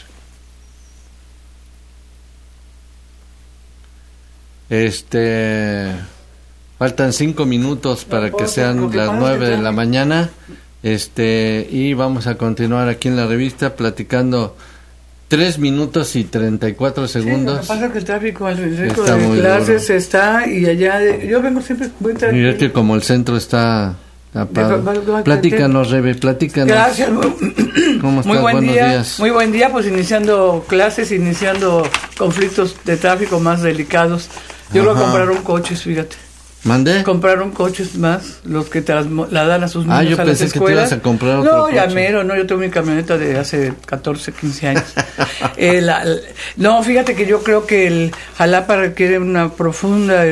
Faltan 5 minutos para que sean las 9 de la mañana. Y vamos a continuar aquí en la revista platicando 3 minutos y 34 segundos. Sí, lo que pasa es que el tráfico al centro de clases duro. Está y allá, yo vengo siempre muy tranquilo. Y es que como el centro está tapado. Platícanos, Rebe, platícanos. Gracias. ¿Cómo estás? Muy buen Buenos día. días. Muy buen día, pues iniciando clases, iniciando conflictos de tráfico más delicados. Yo voy a comprar un coche, fíjate. ¿Mandé? Compraron coches más, los que trasladan a sus niños yo a las pensé escuelas. Que te ibas a comprar otro no, ya coche. mero, no, yo tengo mi camioneta de hace 14, 15 años. No, fíjate que yo creo que el Jalapa requiere una profunda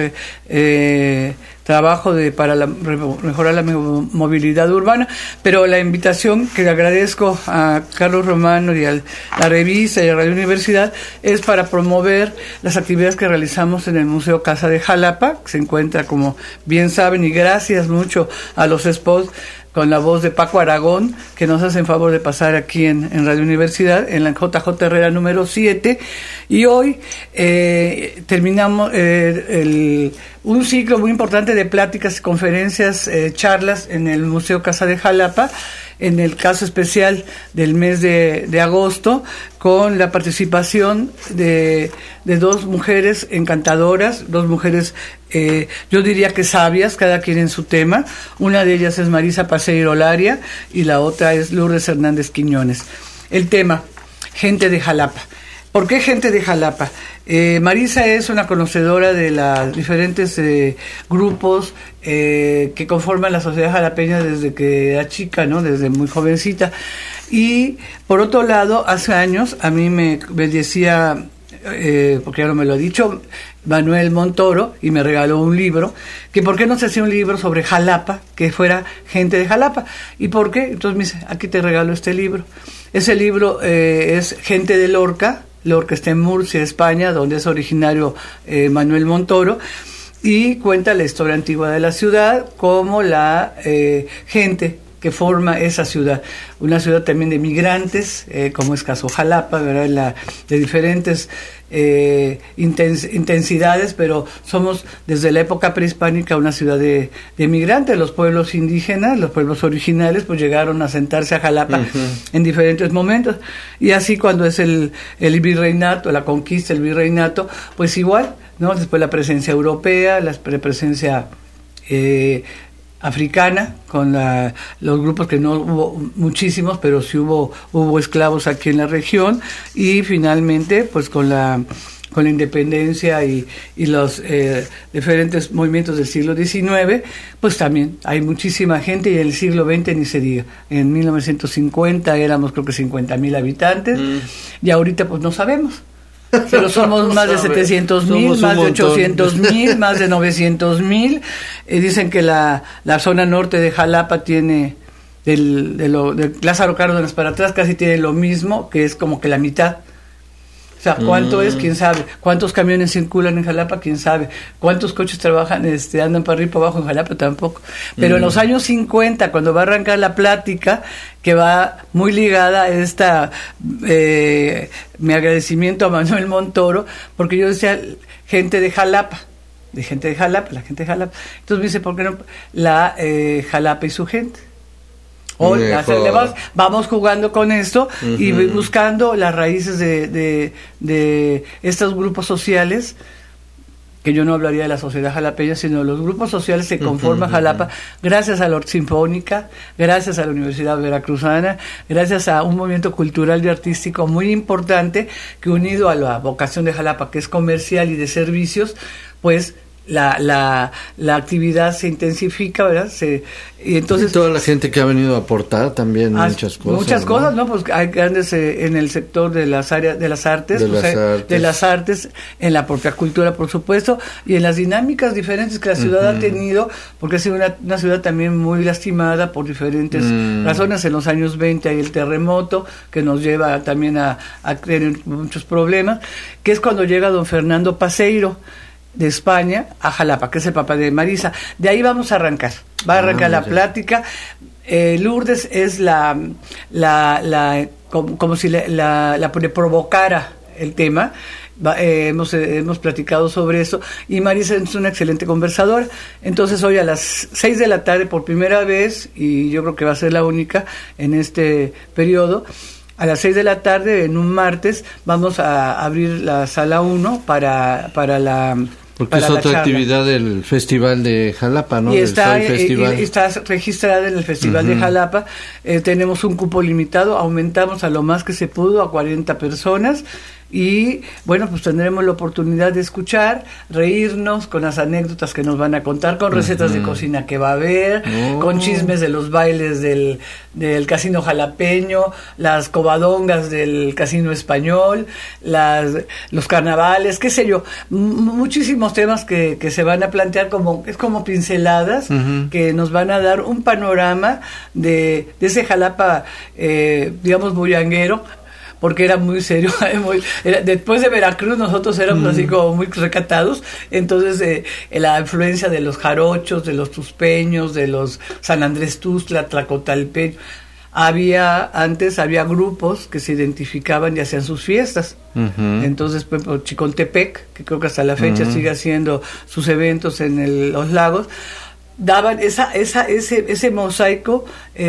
trabajo para mejorar la movilidad urbana, pero la invitación que le agradezco a Carlos Romano y a la revista y a Radio Universidad es para promover las actividades que realizamos en el Museo Casa de Jalapa, que se encuentra, como bien saben, y gracias mucho a los spots con la voz de Paco Aragón, que nos hacen favor de pasar aquí en Radio Universidad, en la JJ Herrera número 7, y hoy terminamos un ciclo muy importante de pláticas, conferencias, charlas en el Museo Casa de Jalapa, en el caso especial del mes de agosto, con la participación de dos mujeres encantadoras, dos mujeres, yo diría que sabias, cada quien en su tema. Una de ellas es Marisa Paseiro Laria y la otra es Lourdes Hernández Quiñones. El tema, gente de Jalapa. ¿Por qué gente de Jalapa? Marisa es una conocedora de los diferentes grupos que conforman la sociedad jalapeña desde que era chica, ¿no? Desde muy jovencita. Y por otro lado, hace años a mí me decía, porque ya no me lo ha dicho, Manuel Montoro, y me regaló un libro, que por qué no se hacía un libro sobre Jalapa, que fuera gente de Jalapa. ¿Y por qué? Entonces me dice, aquí te regalo este libro. Ese libro es Gente de Lorca. Lorca está en Murcia, España, donde es originario Manuel Montoro, y cuenta la historia antigua de la ciudad, como la gente que forma esa ciudad. Una ciudad también de migrantes, como es caso Jalapa, ¿verdad? De diferentes intensidades, pero somos desde la época prehispánica una ciudad de migrantes. Los pueblos indígenas, los pueblos originales, pues llegaron a asentarse a Jalapa en diferentes momentos. Y así cuando es el virreinato, la conquista, el virreinato, pues igual, ¿no? Después la presencia europea, la presencia africana, con los grupos que no hubo muchísimos, pero sí hubo esclavos aquí en la región, y finalmente pues con la independencia y los diferentes movimientos del siglo XIX, pues también hay muchísima gente, y en el siglo XX ni se diga. En 1950 éramos creo que 50,000 habitantes, y ahorita pues no sabemos. Pero somos más de 700,000, más de 800,000, más de 900,000. Dicen que la zona norte de Jalapa tiene, de Lázaro Cárdenas para atrás, casi tiene lo mismo, que es como que la mitad. O sea, ¿cuánto es? ¿Quién sabe? ¿Cuántos camiones circulan en Jalapa? ¿Quién sabe? ¿Cuántos coches trabajan, andan para arriba y para abajo en Jalapa? Tampoco. Pero en los años 50, cuando va a arrancar la plática, que va muy ligada a mi agradecimiento a Manuel Montoro, porque yo decía, gente de Jalapa, la gente de Jalapa. Entonces me dice, ¿por qué no la Jalapa y su gente? Vamos jugando con esto y buscando las raíces de estos grupos sociales, que yo no hablaría de la sociedad jalapeña, sino de los grupos sociales que conforman Jalapa, gracias a la Orquesta Sinfónica, gracias a la Universidad Veracruzana, gracias a un movimiento cultural y artístico muy importante, que unido a la vocación de Jalapa, que es comercial y de servicios, pues la actividad se intensifica, ¿verdad? Y entonces, y toda la gente que ha venido a aportar también muchas cosas, ¿no? Pues hay grandes en el sector de las áreas de las artes, en la propia cultura, por supuesto, y en las dinámicas diferentes que la ciudad ha tenido, porque ha sido una ciudad también muy lastimada por diferentes razones. En los años 20 hay el terremoto, que nos lleva también a tener muchos problemas, que es cuando llega don Fernando Paseiro de España a Jalapa, que es el papá de Marisa. De ahí vamos a arrancar. Va a arrancar la plática. Lourdes es como si la provocara el tema. Hemos platicado sobre eso, y Marisa es una excelente conversadora. Entonces hoy a las 6 de la tarde, por primera vez, y yo creo que va a ser la única en este periodo, a las 6 de la tarde, en un martes, vamos a abrir la sala 1 para la... Porque es otra actividad del Festival de Jalapa, ¿no? Y está registrada en el Festival de Jalapa. Tenemos un cupo limitado, aumentamos a lo más que se pudo, a 40 personas. Y bueno, pues tendremos la oportunidad de escuchar, reírnos con las anécdotas que nos van a contar, con recetas de cocina que va a haber, con chismes de los bailes del Casino Jalapeño, las covadongas del Casino Español, los carnavales, qué sé yo, muchísimos temas que se van a plantear como pinceladas que nos van a dar un panorama de ese Jalapa, digamos, bullanguero, porque era muy serio. Después de Veracruz nosotros éramos así como muy recatados, entonces la influencia de los jarochos, de los tuspeños, de los San Andrés Tuxtla, Tlacotalpeño. Antes había grupos que se identificaban y hacían sus fiestas. Entonces, por ejemplo, Chicontepec, que creo que hasta la fecha sigue haciendo sus eventos en los lagos, daban ese mosaico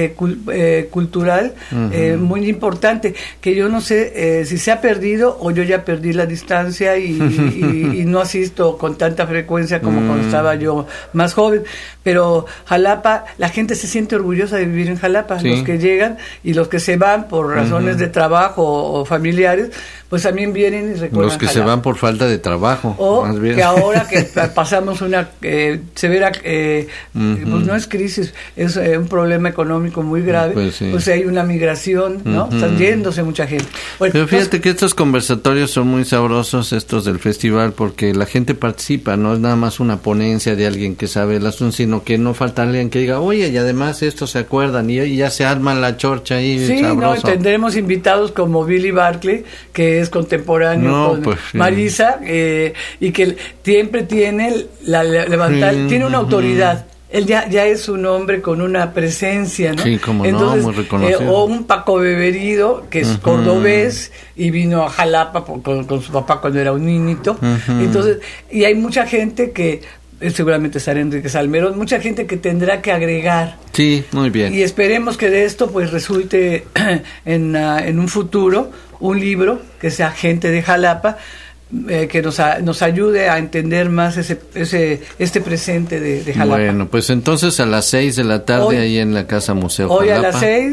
cultural muy importante, que yo no sé si se ha perdido o yo ya perdí la distancia y no asisto con tanta frecuencia como cuando estaba yo más joven. Pero Jalapa, la gente se siente orgullosa de vivir en Jalapa, los que llegan y los que se van por razones de trabajo o familiares, pues también vienen y recuerdan los que Jalapa. Se van por falta de trabajo, o más bien. Que ahora que pasamos una severa pues no es crisis, es un problema económico muy grave, pues hay una migración, ¿no? Están yéndose mucha gente. Bueno, pero fíjate que estos conversatorios son muy sabrosos, estos del festival, porque la gente participa, no es nada más una ponencia de alguien que sabe el asunto, sino que no falta alguien que diga, oye, y además estos se acuerdan, y ya se arman la chorcha ahí. Sí, sabroso. No, tendremos invitados como Billy Barclay, que es contemporáneo con Marisa, y que siempre tiene tiene una autoridad. Él ya es un hombre con una presencia, ¿no? Sí, como entonces, muy reconocido. O un Paco Beberido, que es cordobés, y vino a Jalapa con su papá cuando era un niñito. Entonces, y hay mucha gente que, seguramente estará Enrique Salmerón, mucha gente que tendrá que agregar. Sí, muy bien. Y esperemos que de esto pues resulte en un futuro un libro que sea Gente de Jalapa, que nos ayude a entender más este presente de Jalapa. Bueno, pues entonces a las 6 de la tarde ahí en la Casa Museo Jalapa. Hoy a las 6.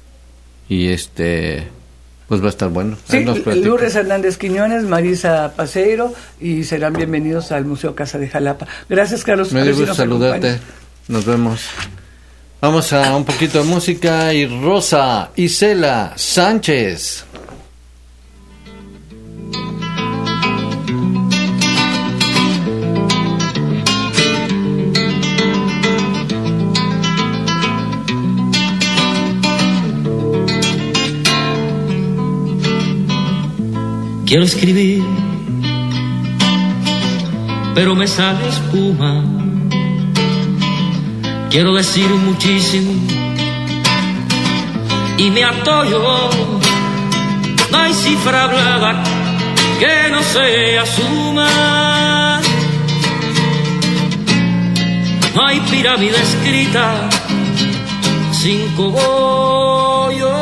Y pues va a estar bueno. Sí, Lourdes Hernández Quiñones, Marisa Paseiro, y serán bienvenidos al Museo Casa de Jalapa. Gracias, Carlos. Me dio gusto saludarte. Nos vemos. Vamos a un poquito de música y Rosa Isela Sánchez. Quiero escribir, pero me sale espuma. Quiero decir muchísimo y me atollo. No hay cifra hablada que no sea suma. No hay pirámide escrita sin cogollo.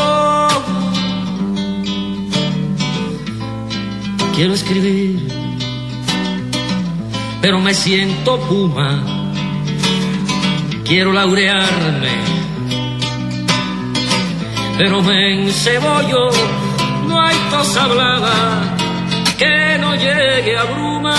Quiero escribir, pero me siento puma. Quiero laurearme, pero me encebollo. No hay cosa hablada que no llegue a bruma.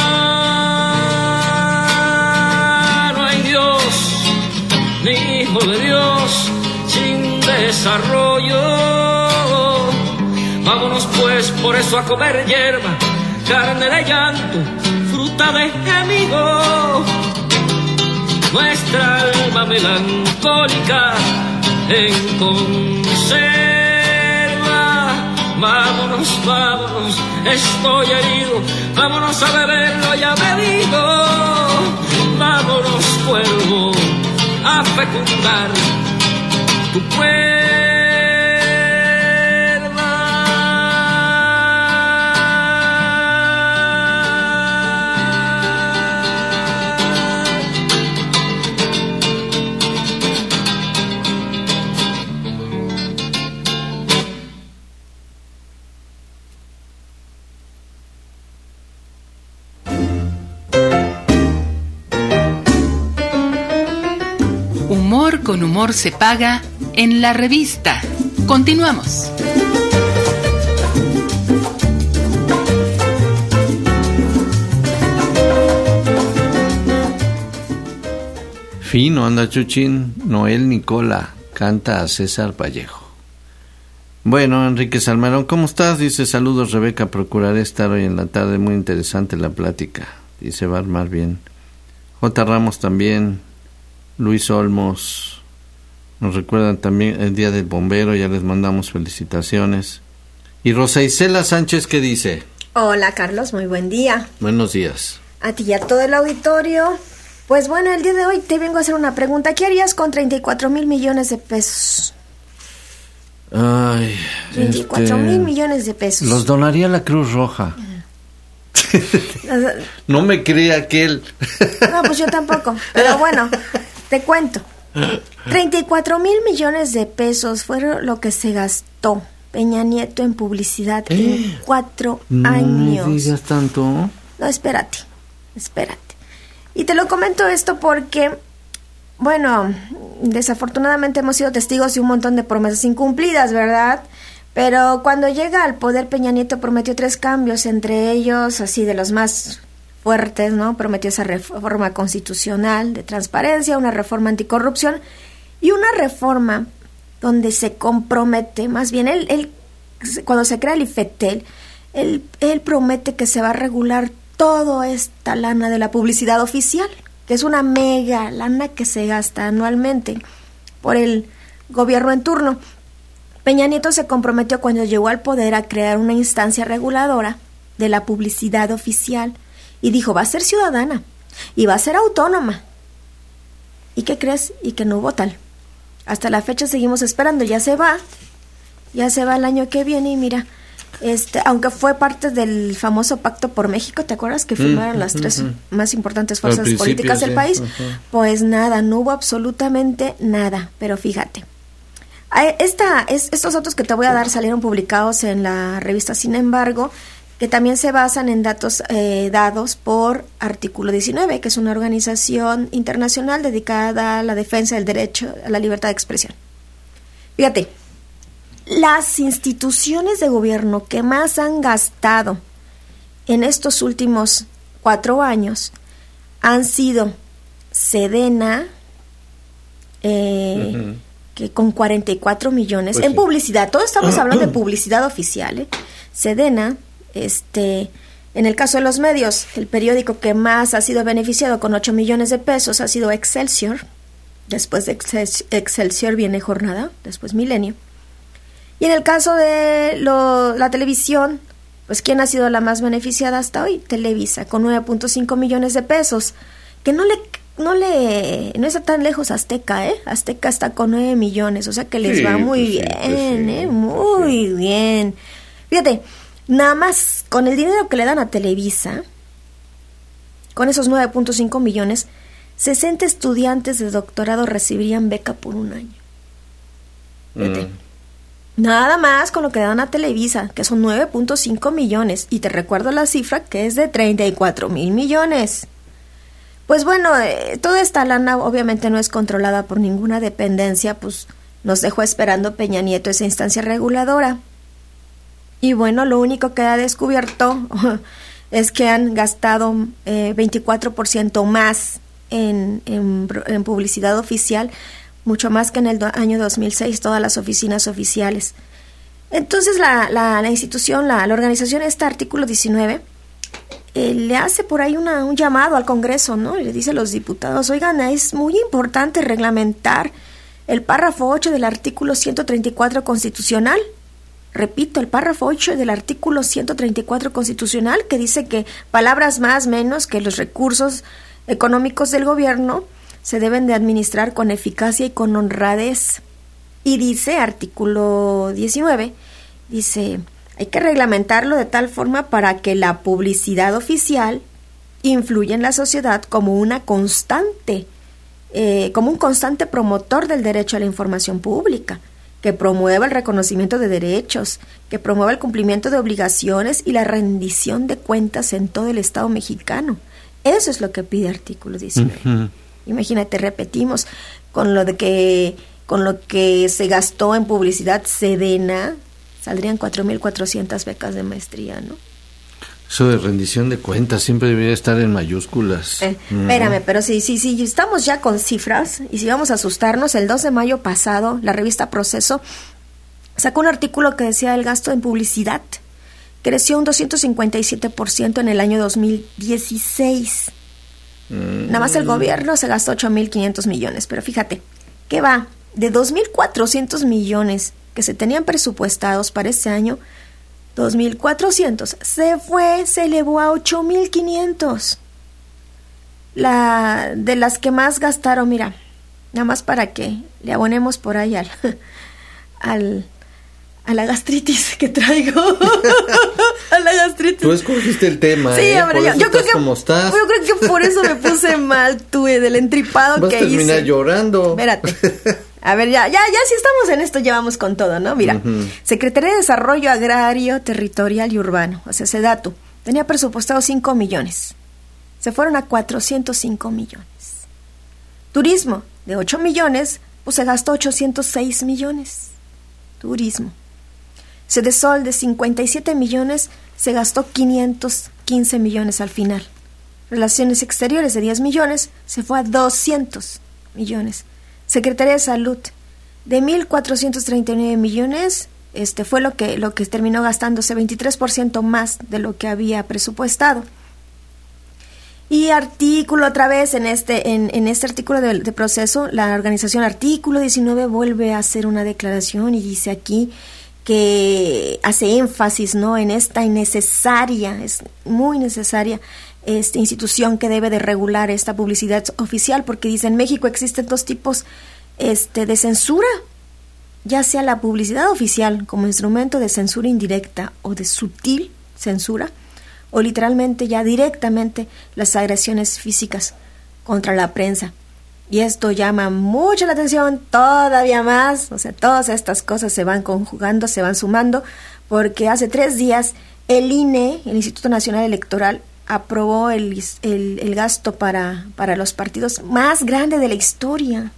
No hay Dios, ni hijo de Dios, sin desarrollo. Vámonos pues por eso a comer hierba, carne de llanto, fruta de gemido. Nuestra alma melancólica en conserva. Vámonos, vámonos, estoy herido. Vámonos a beberlo ya bebido. Vámonos, cuervo, a fecundar tu cuerpo. Con humor se paga en la revista. Continuamos. Fino anda Chuchín. Noel Nicola canta a César Vallejo. Bueno, Enrique Salmerón, ¿cómo estás? Dice, saludos Rebeca, procuraré estar hoy en la tarde, muy interesante la plática. Dice, va a armar bien. J. Ramos también, Luis Olmos, nos recuerdan también el Día del Bombero, ya les mandamos felicitaciones. Y Rosa Isela Sánchez, ¿qué dice? Hola Carlos, muy buen día. Buenos días. A ti y a todo el auditorio. Pues bueno, el día de hoy te vengo a hacer una pregunta. ¿Qué harías con 34,000 millones de pesos? Ay, 34,000 millones de pesos. Los donaría a la Cruz Roja. No me cree aquel. No, pues yo tampoco. Pero bueno, te cuento. 34,000 millones de pesos fueron lo que se gastó Peña Nieto en publicidad en 4 años. No me digas tanto. No, espérate. Y te lo comento esto porque, bueno, desafortunadamente hemos sido testigos de un montón de promesas incumplidas, ¿verdad? Pero cuando llega al poder, Peña Nieto prometió 3 cambios, entre ellos, así de los más fuertes, ¿no? Prometió esa reforma constitucional de transparencia, una reforma anticorrupción y una reforma donde se compromete, más bien, él cuando se crea el IFETEL, él promete que se va a regular toda esta lana de la publicidad oficial, que es una mega lana que se gasta anualmente por el gobierno en turno. Peña Nieto se comprometió cuando llegó al poder a crear una instancia reguladora de la publicidad oficial y dijo, va a ser ciudadana y va a ser autónoma. ¿Y qué crees? Y que no hubo tal. Hasta la fecha seguimos esperando, ya se va el año que viene y mira, aunque fue parte del famoso Pacto por México, ¿te acuerdas que firmaron las 3 más importantes fuerzas políticas del país? Pues nada, no hubo absolutamente nada, pero fíjate. Estos datos que te voy a dar salieron publicados en la revista Sin Embargo, que también se basan en datos dados por Artículo 19, que es una organización internacional dedicada a la defensa del derecho a la libertad de expresión. Fíjate, las instituciones de gobierno que más han gastado en estos últimos 4 años han sido Sedena, que con 44 millones pues en publicidad, todos estamos hablando de publicidad oficial, Sedena, en el caso de los medios, el periódico que más ha sido beneficiado con 8 millones de pesos ha sido Excelsior, después de Excelsior viene Jornada, después Milenio, y en el caso de la televisión, pues ¿quién ha sido la más beneficiada hasta hoy? Televisa, con 9.5 millones de pesos, que no está tan lejos Azteca, Azteca está con 9 millones, o sea que les va muy bien, muy bien. Fíjate, nada más con el dinero que le dan a Televisa, con esos 9.5 millones, 60 estudiantes de doctorado recibirían beca por un año. Fíjate, nada más con lo que le dan a Televisa, que son 9.5 millones, y te recuerdo la cifra que es de 34,000 millones. Pues bueno, toda esta lana obviamente no es controlada por ninguna dependencia, pues nos dejó esperando Peña Nieto esa instancia reguladora. Y bueno, lo único que ha descubierto es que han gastado 24% más en publicidad oficial, mucho más que en el año 2006, todas las oficinas oficiales. Entonces la institución, la organización, Artículo 19, le hace por ahí un llamado al Congreso, ¿no? Y le dice a los diputados, oigan, es muy importante reglamentar el párrafo 8 del artículo 134 constitucional. Repito, el párrafo 8 del artículo 134 constitucional, que dice que palabras más, menos, que los recursos económicos del gobierno se deben de administrar con eficacia y con honradez. Y dice, artículo 19, dice, hay que reglamentarlo de tal forma para que la publicidad oficial influya en la sociedad como un constante promotor del derecho a la información pública, que promueva el reconocimiento de derechos, que promueva el cumplimiento de obligaciones y la rendición de cuentas en todo el Estado mexicano. Eso es lo que pide artículo 19. Uh-huh. Imagínate, repetimos, con lo que se gastó en publicidad Sedena, saldrían 4,400 becas de maestría, ¿no? Eso de rendición de cuentas siempre debería estar en mayúsculas. Espérame, pero sí, estamos ya con cifras y si vamos a asustarnos, el 2 de mayo pasado, la revista Proceso sacó un artículo que decía el gasto en publicidad creció un 257% en el año 2016. Nada más el gobierno se gastó 8.500 millones, pero fíjate, ¿qué va? De 2.400 millones que se tenían presupuestados para ese año, 2.400 se elevó a 8.500. De las que más gastaron, mira, nada más para que le abonemos por ahí a la gastritis que traigo. A la gastritis. Tú escogiste el tema, sí, hombre, yo creo que como estás. Yo creo que por eso me puse mal, del entripado que hice. Vas a terminar llorando. Espérate. A ver, ya, si estamos en esto, ya vamos con todo, ¿no? Mira, Secretaría de Desarrollo Agrario, Territorial y Urbano, o sea, SEDATU, tenía presupuestado 5 millones. Se fueron a 405 millones. Turismo, de 8 millones, pues se gastó 806 millones. Turismo. Sedesol, de 57 millones, se gastó 515 millones al final. Relaciones Exteriores, de 10 millones, se fue a 200 millones. Secretaría de Salud, de 1.439 millones, fue lo que terminó gastándose, 23% más de lo que había presupuestado. Y artículo otra vez, en este artículo de Proceso, la organización Artículo 19 vuelve a hacer una declaración y dice aquí que hace énfasis, ¿no?, en esta innecesaria, es muy necesaria institución que debe de regular esta publicidad oficial, porque dice en México existen dos tipos de censura, ya sea la publicidad oficial como instrumento de censura indirecta o de sutil censura, o literalmente ya directamente las agresiones físicas contra la prensa. Y esto llama mucho la atención, todavía más, o sea, todas estas cosas se van conjugando, se van sumando, porque hace 3 días el INE, el Instituto Nacional Electoral, aprobó el gasto para los partidos más grande de la historia.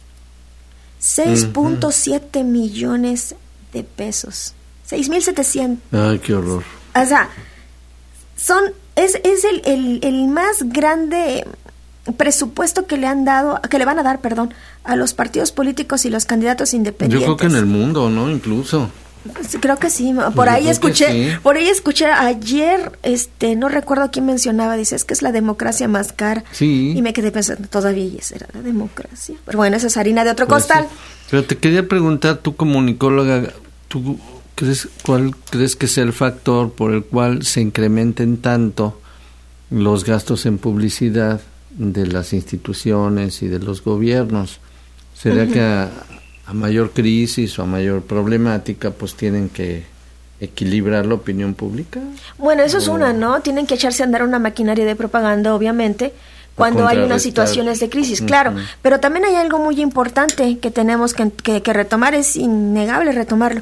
6.7 millones de pesos. 6.700. Ay, qué horror. O sea, es el más grande presupuesto que le van a dar, a los partidos políticos y los candidatos independientes. Yo creo que en el mundo, ¿no? Incluso. Creo que sí, por ahí escuché ayer, no recuerdo quién mencionaba, dice, es que es la democracia más cara. Sí. Y me quedé pensando, todavía esa era la democracia. Pero bueno, esa es harina de otro costal. Sí. Pero te quería preguntar, tú como comunicóloga, ¿cuál crees que sea el factor por el cual se incrementen tanto los gastos en publicidad de las instituciones y de los gobiernos? ¿Será que a mayor crisis o a mayor problemática, pues tienen que equilibrar la opinión pública? Bueno, eso es una, ¿no? Tienen que echarse a andar una maquinaria de propaganda, obviamente, cuando hay unas situaciones de crisis, claro. Pero también hay algo muy importante que tenemos que retomar, es innegable retomarlo.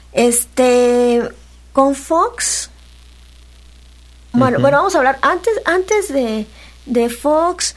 Con Fox, bueno, vamos a hablar, antes de Fox,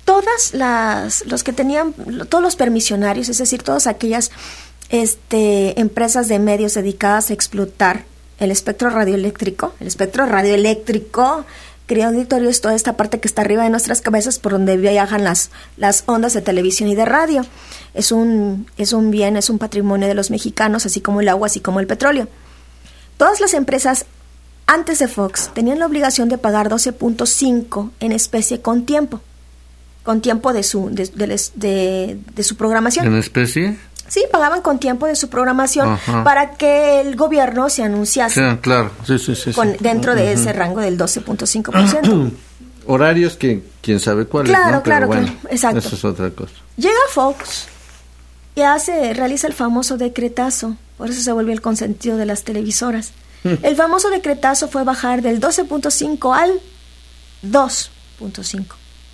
todos los permisionarios, es decir, todas aquellas empresas de medios dedicadas a explotar el espectro radioeléctrico, querido auditorio, es toda esta parte que está arriba de nuestras cabezas por donde viajan las ondas de televisión y de radio. Es un bien, es un patrimonio de los mexicanos, así como el agua, así como el petróleo. Todas las empresas antes de Fox tenían la obligación de pagar 12.5 en especie con tiempo de su programación. ¿En especie? Sí, pagaban con tiempo de su programación para que el gobierno se anunciase. Sí, claro. Sí. Dentro de ese rango del 12.5%. Horarios que quién sabe cuáles, ¿no? Claro, bueno, exacto. Eso es otra cosa. Llega Fox y realiza el famoso decretazo, por eso se volvió el consentido de las televisoras. El famoso decretazo fue bajar del 12.5 al 2.5.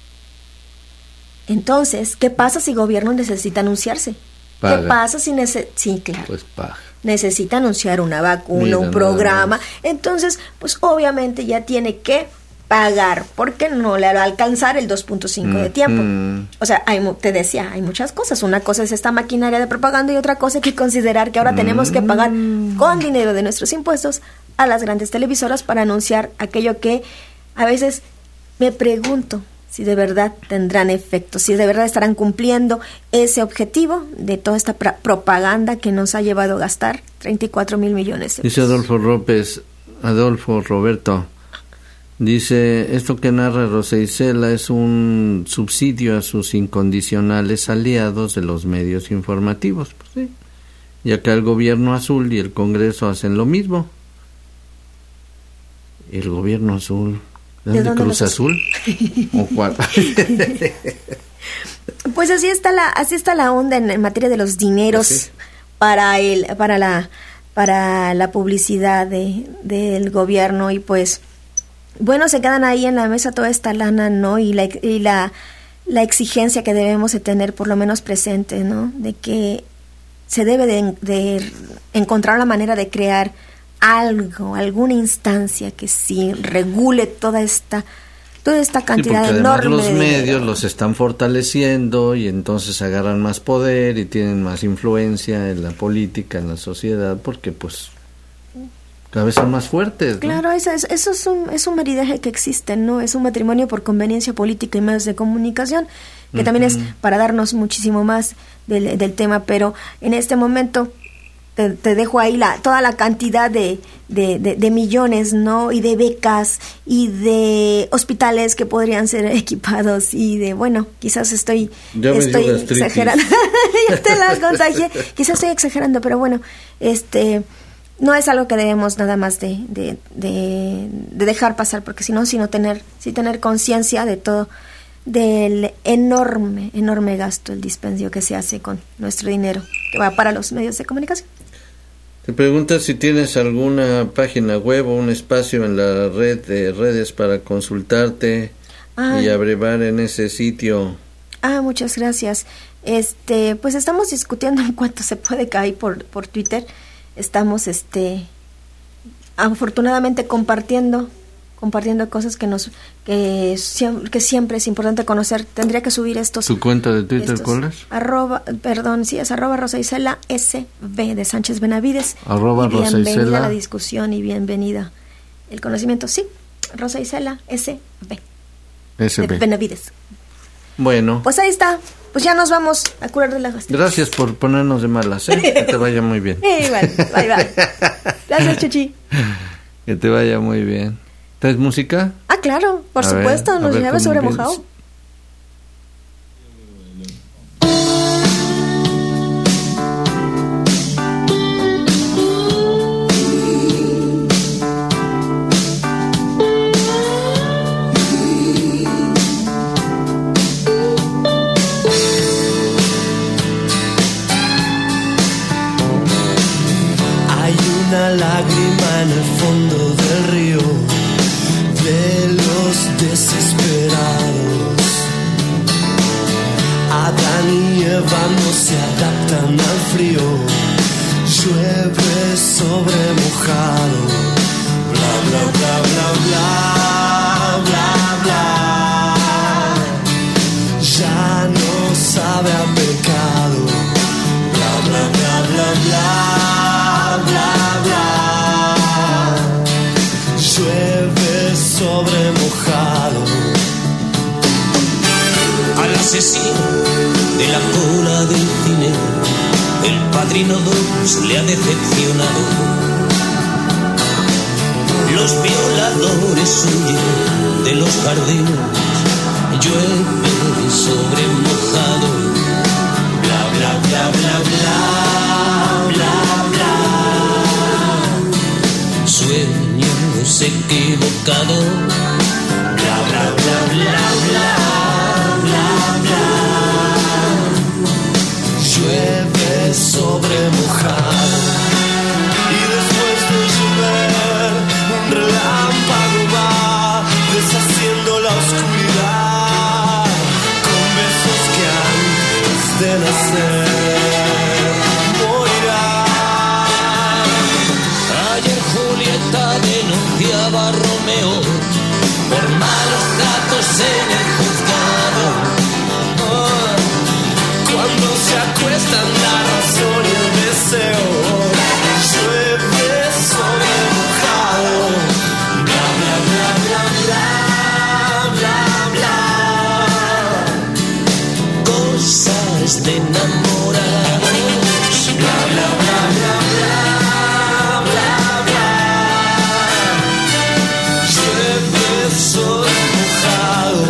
Entonces, ¿qué pasa si el gobierno necesita anunciarse? Paga. ¿Qué pasa si sí, claro. Pues paga. Necesita anunciar una vacuna, un programa. Entonces, pues obviamente ya tiene que pagar, porque no le va a alcanzar el 2.5 de tiempo. O sea, te decía, hay muchas cosas. Una cosa es esta maquinaria de propaganda y otra cosa hay que considerar que ahora tenemos que pagar con dinero de nuestros impuestos a las grandes televisoras para anunciar aquello que a veces me pregunto si de verdad tendrán efecto, si de verdad estarán cumpliendo ese objetivo de toda esta propaganda que nos ha llevado a gastar 34 mil millones de pesos. Dice Adolfo Roberto, dice, esto que narra Rosa Isela es un subsidio a sus incondicionales aliados de los medios informativos, pues sí, ya que el gobierno azul y el Congreso hacen lo mismo. ¿El gobierno azul? ¿De Cruz Azul? ¿O cuál? Pues así está la onda en materia de los dineros. ¿Sí? para la publicidad del gobierno, y pues bueno, se quedan ahí en la mesa toda esta lana, ¿no? Y la exigencia que debemos de tener por lo menos presente, ¿no? De que se debe de encontrar la manera de crear alguna instancia que sí regule toda esta cantidad enorme los medios los están fortaleciendo y entonces agarran más poder y tienen más influencia en la política, en la sociedad, porque pues cada vez son más fuertes, ¿no? Claro, eso es un maridaje que existe, ¿no? Es un matrimonio por conveniencia política y medios de comunicación, que también es para darnos muchísimo más del tema, pero en este momento te dejo ahí toda la cantidad de millones, ¿no? Y de becas y de hospitales que podrían ser equipados y de, bueno, quizás estoy exagerando. Ya te la contagié. Quizás estoy exagerando, pero bueno, no es algo que debemos nada más de dejar pasar, porque si tener conciencia de todo, del enorme gasto, el dispendio que se hace con nuestro dinero que va para los medios de comunicación. Te preguntas si tienes alguna página web o un espacio en la red de redes para consultarte y abrevar en ese sitio. Muchas gracias. Pues estamos discutiendo en cuanto se puede caer por Twitter. Estamos afortunadamente compartiendo cosas que siempre es importante conocer. Tendría que subir estos. ¿Tu cuenta de Twitter cuál es? Es @Rosa Isela SB de Sánchez Benavides. Bienvenida a la discusión y bienvenida el conocimiento. Sí, Rosa Isela SB de Benavides. Bueno. Pues ahí está. Pues ya nos vamos a curar de la gastritis. Gracias por ponernos de malas, ¿eh? Que te vaya muy bien. Igual, bye. Gracias, Chuchi. Que te vaya muy bien. ¿Traes música? Claro, por supuesto, nos lleva sobre mojado. Hay una lágrima en el fondo del río de los desesperados. Adán y Eva no se adaptan al frío. Llueve sobre mojado. Bla bla bla bla bla bla bla. Ya no sabe a pecado. Bla bla bla bla bla bla bla. Llueve sobre mojado. Al asesino de la cola del cine, el Padrino 2 le ha decepcionado. Los violadores huyen de los jardines, llueve sobre mojado. Bla bla bla bla bla bla bla. Sueños equivocados. Bla bla bla bla bla bla bla. Llueve sobre mojado. Y después de llover, un relámpago va deshaciendo la oscuridad con besos que antes de nacer morirán. Ayer Julieta denunciaba a Romeo por malos tratos en el juzgado. Cuando se acuestan la razón y el deseo, llueve sobre mojado. cosas de enamorados. Bla, bla, bla, bla, bla, bla, bla. Llueve sol mojado.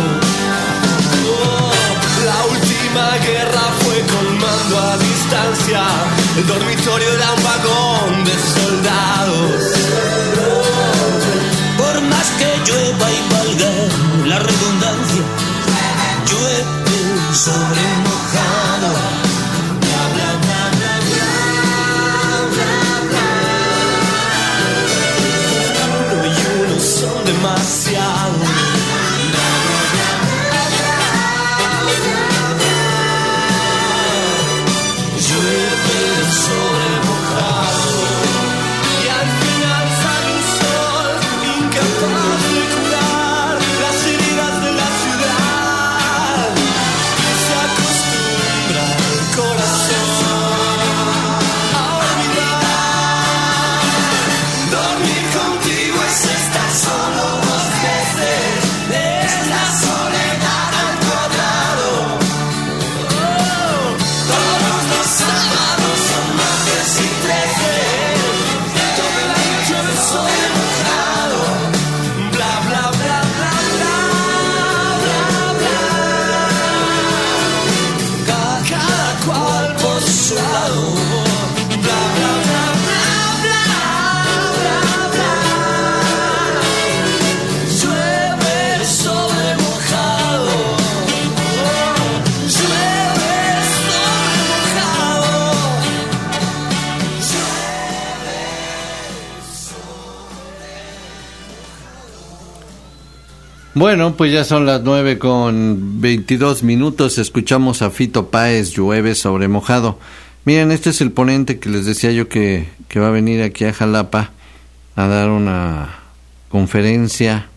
Oh, la última guerra fue con mando a distancia. El dormitorio era un vagón de soldados. Por más que llueva y valga la redundancia, llueve sobre mojado. Bla, bla, bla, bla, bla, bla, bla. Uno y uno son demasiado. Llueve sobre mojado. Y al final sale un sol incapaz de curar las heridas de la ciudad. Se acostumbra el corazón a olvidar. Dormir contigo es estar solo 2 veces. Es la soledad al cuadrado. Oh, todos los sábados son martes y 13. Todo el año llueve sobre mojado. Bla, bla, bla, bla, bla, bla, bla. Cada cual por su lado. Bla, bla, bla, bla, bla, bla, bla. Llueve sobre mojado. Llueve sobre mojado. Bueno, pues ya son las 9:22. Escuchamos a Fito Páez, Llueve sobre mojado. Miren, este es el ponente que les decía yo que va a venir aquí a Jalapa a dar una conferencia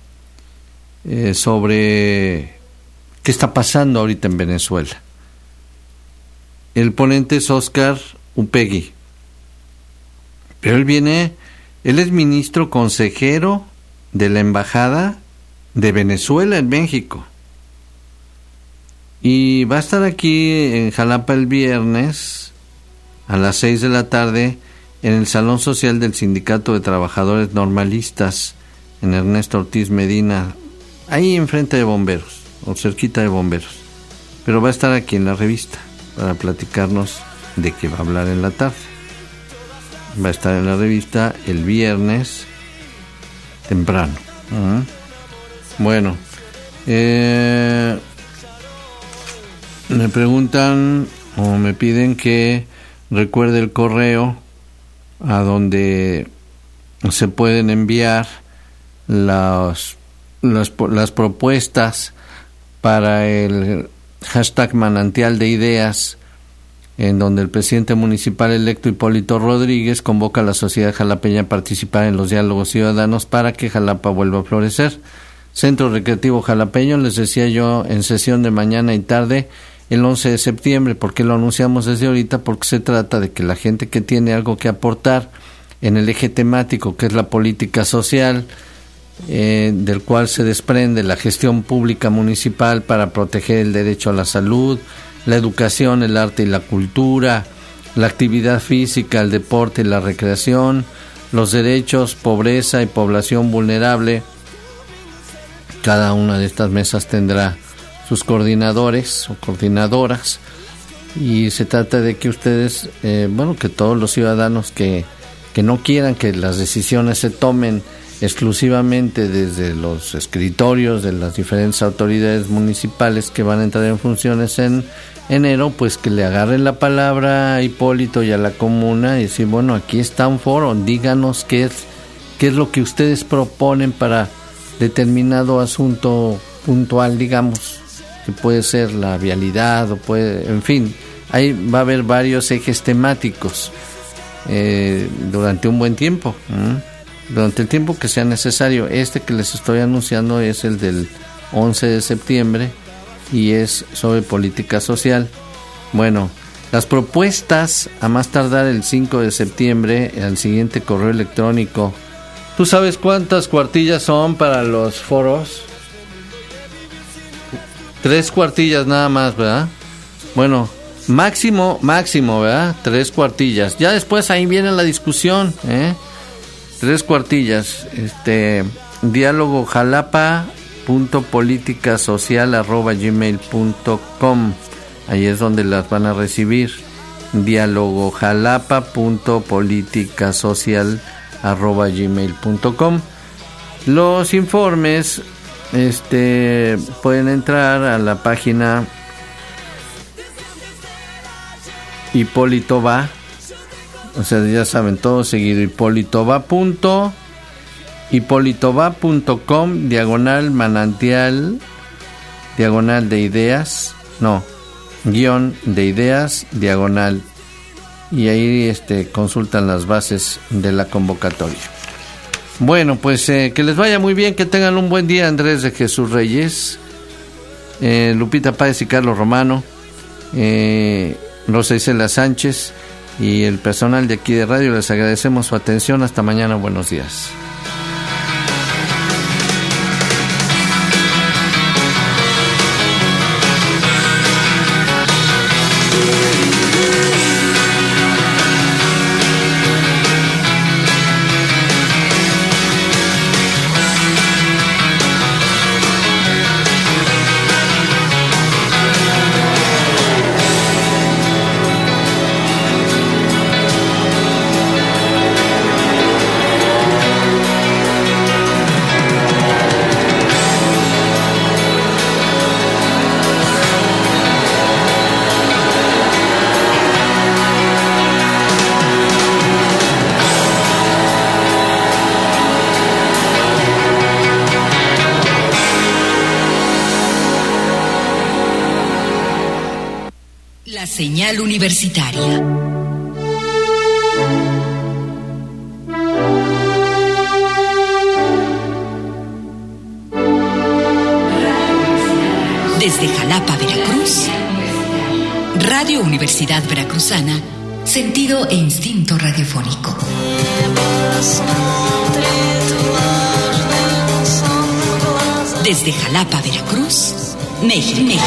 sobre qué está pasando ahorita en Venezuela. El ponente es Oscar Upegui. Pero él es ministro consejero de la Embajada de Venezuela en México. Y va a estar aquí en Jalapa el viernes a las 6 de la tarde en el Salón Social del Sindicato de Trabajadores Normalistas en Ernesto Ortiz Medina, ahí enfrente de Bomberos, o cerquita de Bomberos. Pero va a estar aquí en la revista para platicarnos de qué va a hablar en la tarde. Va a estar en la revista el viernes temprano. Bueno, me preguntan o me piden que recuerde el correo a donde se pueden enviar las propuestas para el hashtag Manantial de Ideas, en donde el presidente municipal electo Hipólito Rodríguez convoca a la sociedad jalapeña a participar en los diálogos ciudadanos para que Jalapa vuelva a florecer. Centro Recreativo Jalapeño, les decía yo, en sesión de mañana y tarde, el 11 de septiembre. ¿Por qué lo anunciamos desde ahorita? Porque se trata de que la gente que tiene algo que aportar en el eje temático, que es la política social, del cual se desprende la gestión pública municipal para proteger el derecho a la salud, la educación, el arte y la cultura, la actividad física, el deporte y la recreación, los derechos, pobreza y población vulnerable. Cada una de estas mesas tendrá sus coordinadores o coordinadoras, y se trata de que ustedes, que todos los ciudadanos que no quieran que las decisiones se tomen exclusivamente desde los escritorios de las diferentes autoridades municipales que van a entrar en funciones en enero, pues que le agarren la palabra a Hipólito y a la comuna y decir, bueno, aquí está un foro, díganos qué es lo que ustedes proponen para determinado asunto puntual, digamos, que puede ser la vialidad o puede, en fin, ahí va a haber varios ejes temáticos durante un buen tiempo, durante el tiempo que sea necesario. Este que les estoy anunciando es el del 11 de septiembre y es sobre política social. Bueno, las propuestas a más tardar el 5 de septiembre al siguiente correo electrónico. ¿Tú sabes cuántas cuartillas son para los foros? 3 cuartillas nada más, ¿verdad? Bueno, máximo, ¿verdad? 3 cuartillas. Ya después ahí viene la discusión, 3 cuartillas. dialogojalapa.politicasocial@gmail.com. Ahí es donde las van a recibir. dialogojalapa.politicasocial@gmail.com. Los informes pueden entrar a la página Hipólito Va, o sea, ya saben, todo seguido, hipólitova.com, /manantial, /de ideas, guión de ideas, /, y ahí consultan las bases de la convocatoria. Bueno, pues que les vaya muy bien, que tengan un buen día. Andrés de Jesús Reyes, Lupita Páez y Carlos Romano, Rosa Isela Sánchez y el personal de aquí de radio, les agradecemos su atención. Hasta mañana, buenos días. Señal universitaria. Desde Jalapa, Veracruz, Radio Universidad Veracruzana, sentido e instinto radiofónico. Desde Jalapa, Veracruz, México.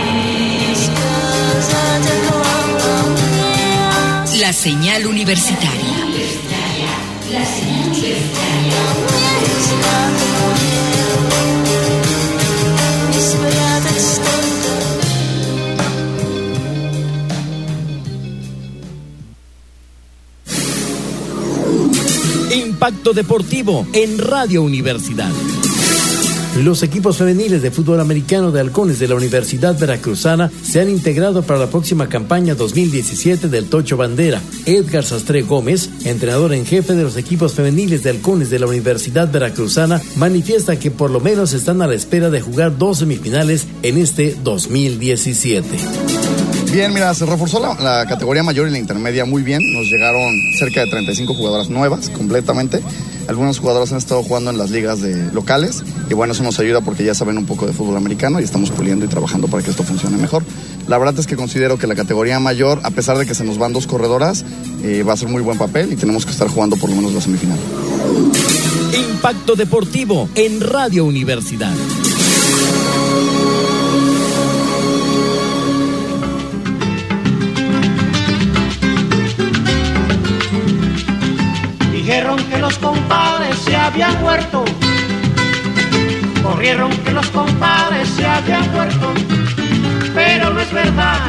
La señal universitaria. Impacto Deportivo en Radio Universidad. Los equipos femeniles de fútbol americano de Halcones de la Universidad Veracruzana se han integrado para la próxima campaña 2017 del Tocho Bandera. Edgar Sastre Gómez, entrenador en jefe de los equipos femeniles de Halcones de la Universidad Veracruzana, manifiesta que por lo menos están a la espera de jugar 2 semifinales en este 2017. Bien, mira, se reforzó la categoría mayor y la intermedia muy bien. Nos llegaron cerca de 35 jugadoras nuevas completamente. Algunos jugadores han estado jugando en las ligas locales y bueno, eso nos ayuda porque ya saben un poco de fútbol americano y estamos puliendo y trabajando para que esto funcione mejor. La verdad es que considero que la categoría mayor, a pesar de que se nos van 2 corredoras, va a ser muy buen papel y tenemos que estar jugando por lo menos la semifinal. Impacto Deportivo en Radio Universidad. Dijeron que los compadres se habían muerto, corrieron que los compadres se habían muerto, pero no es verdad,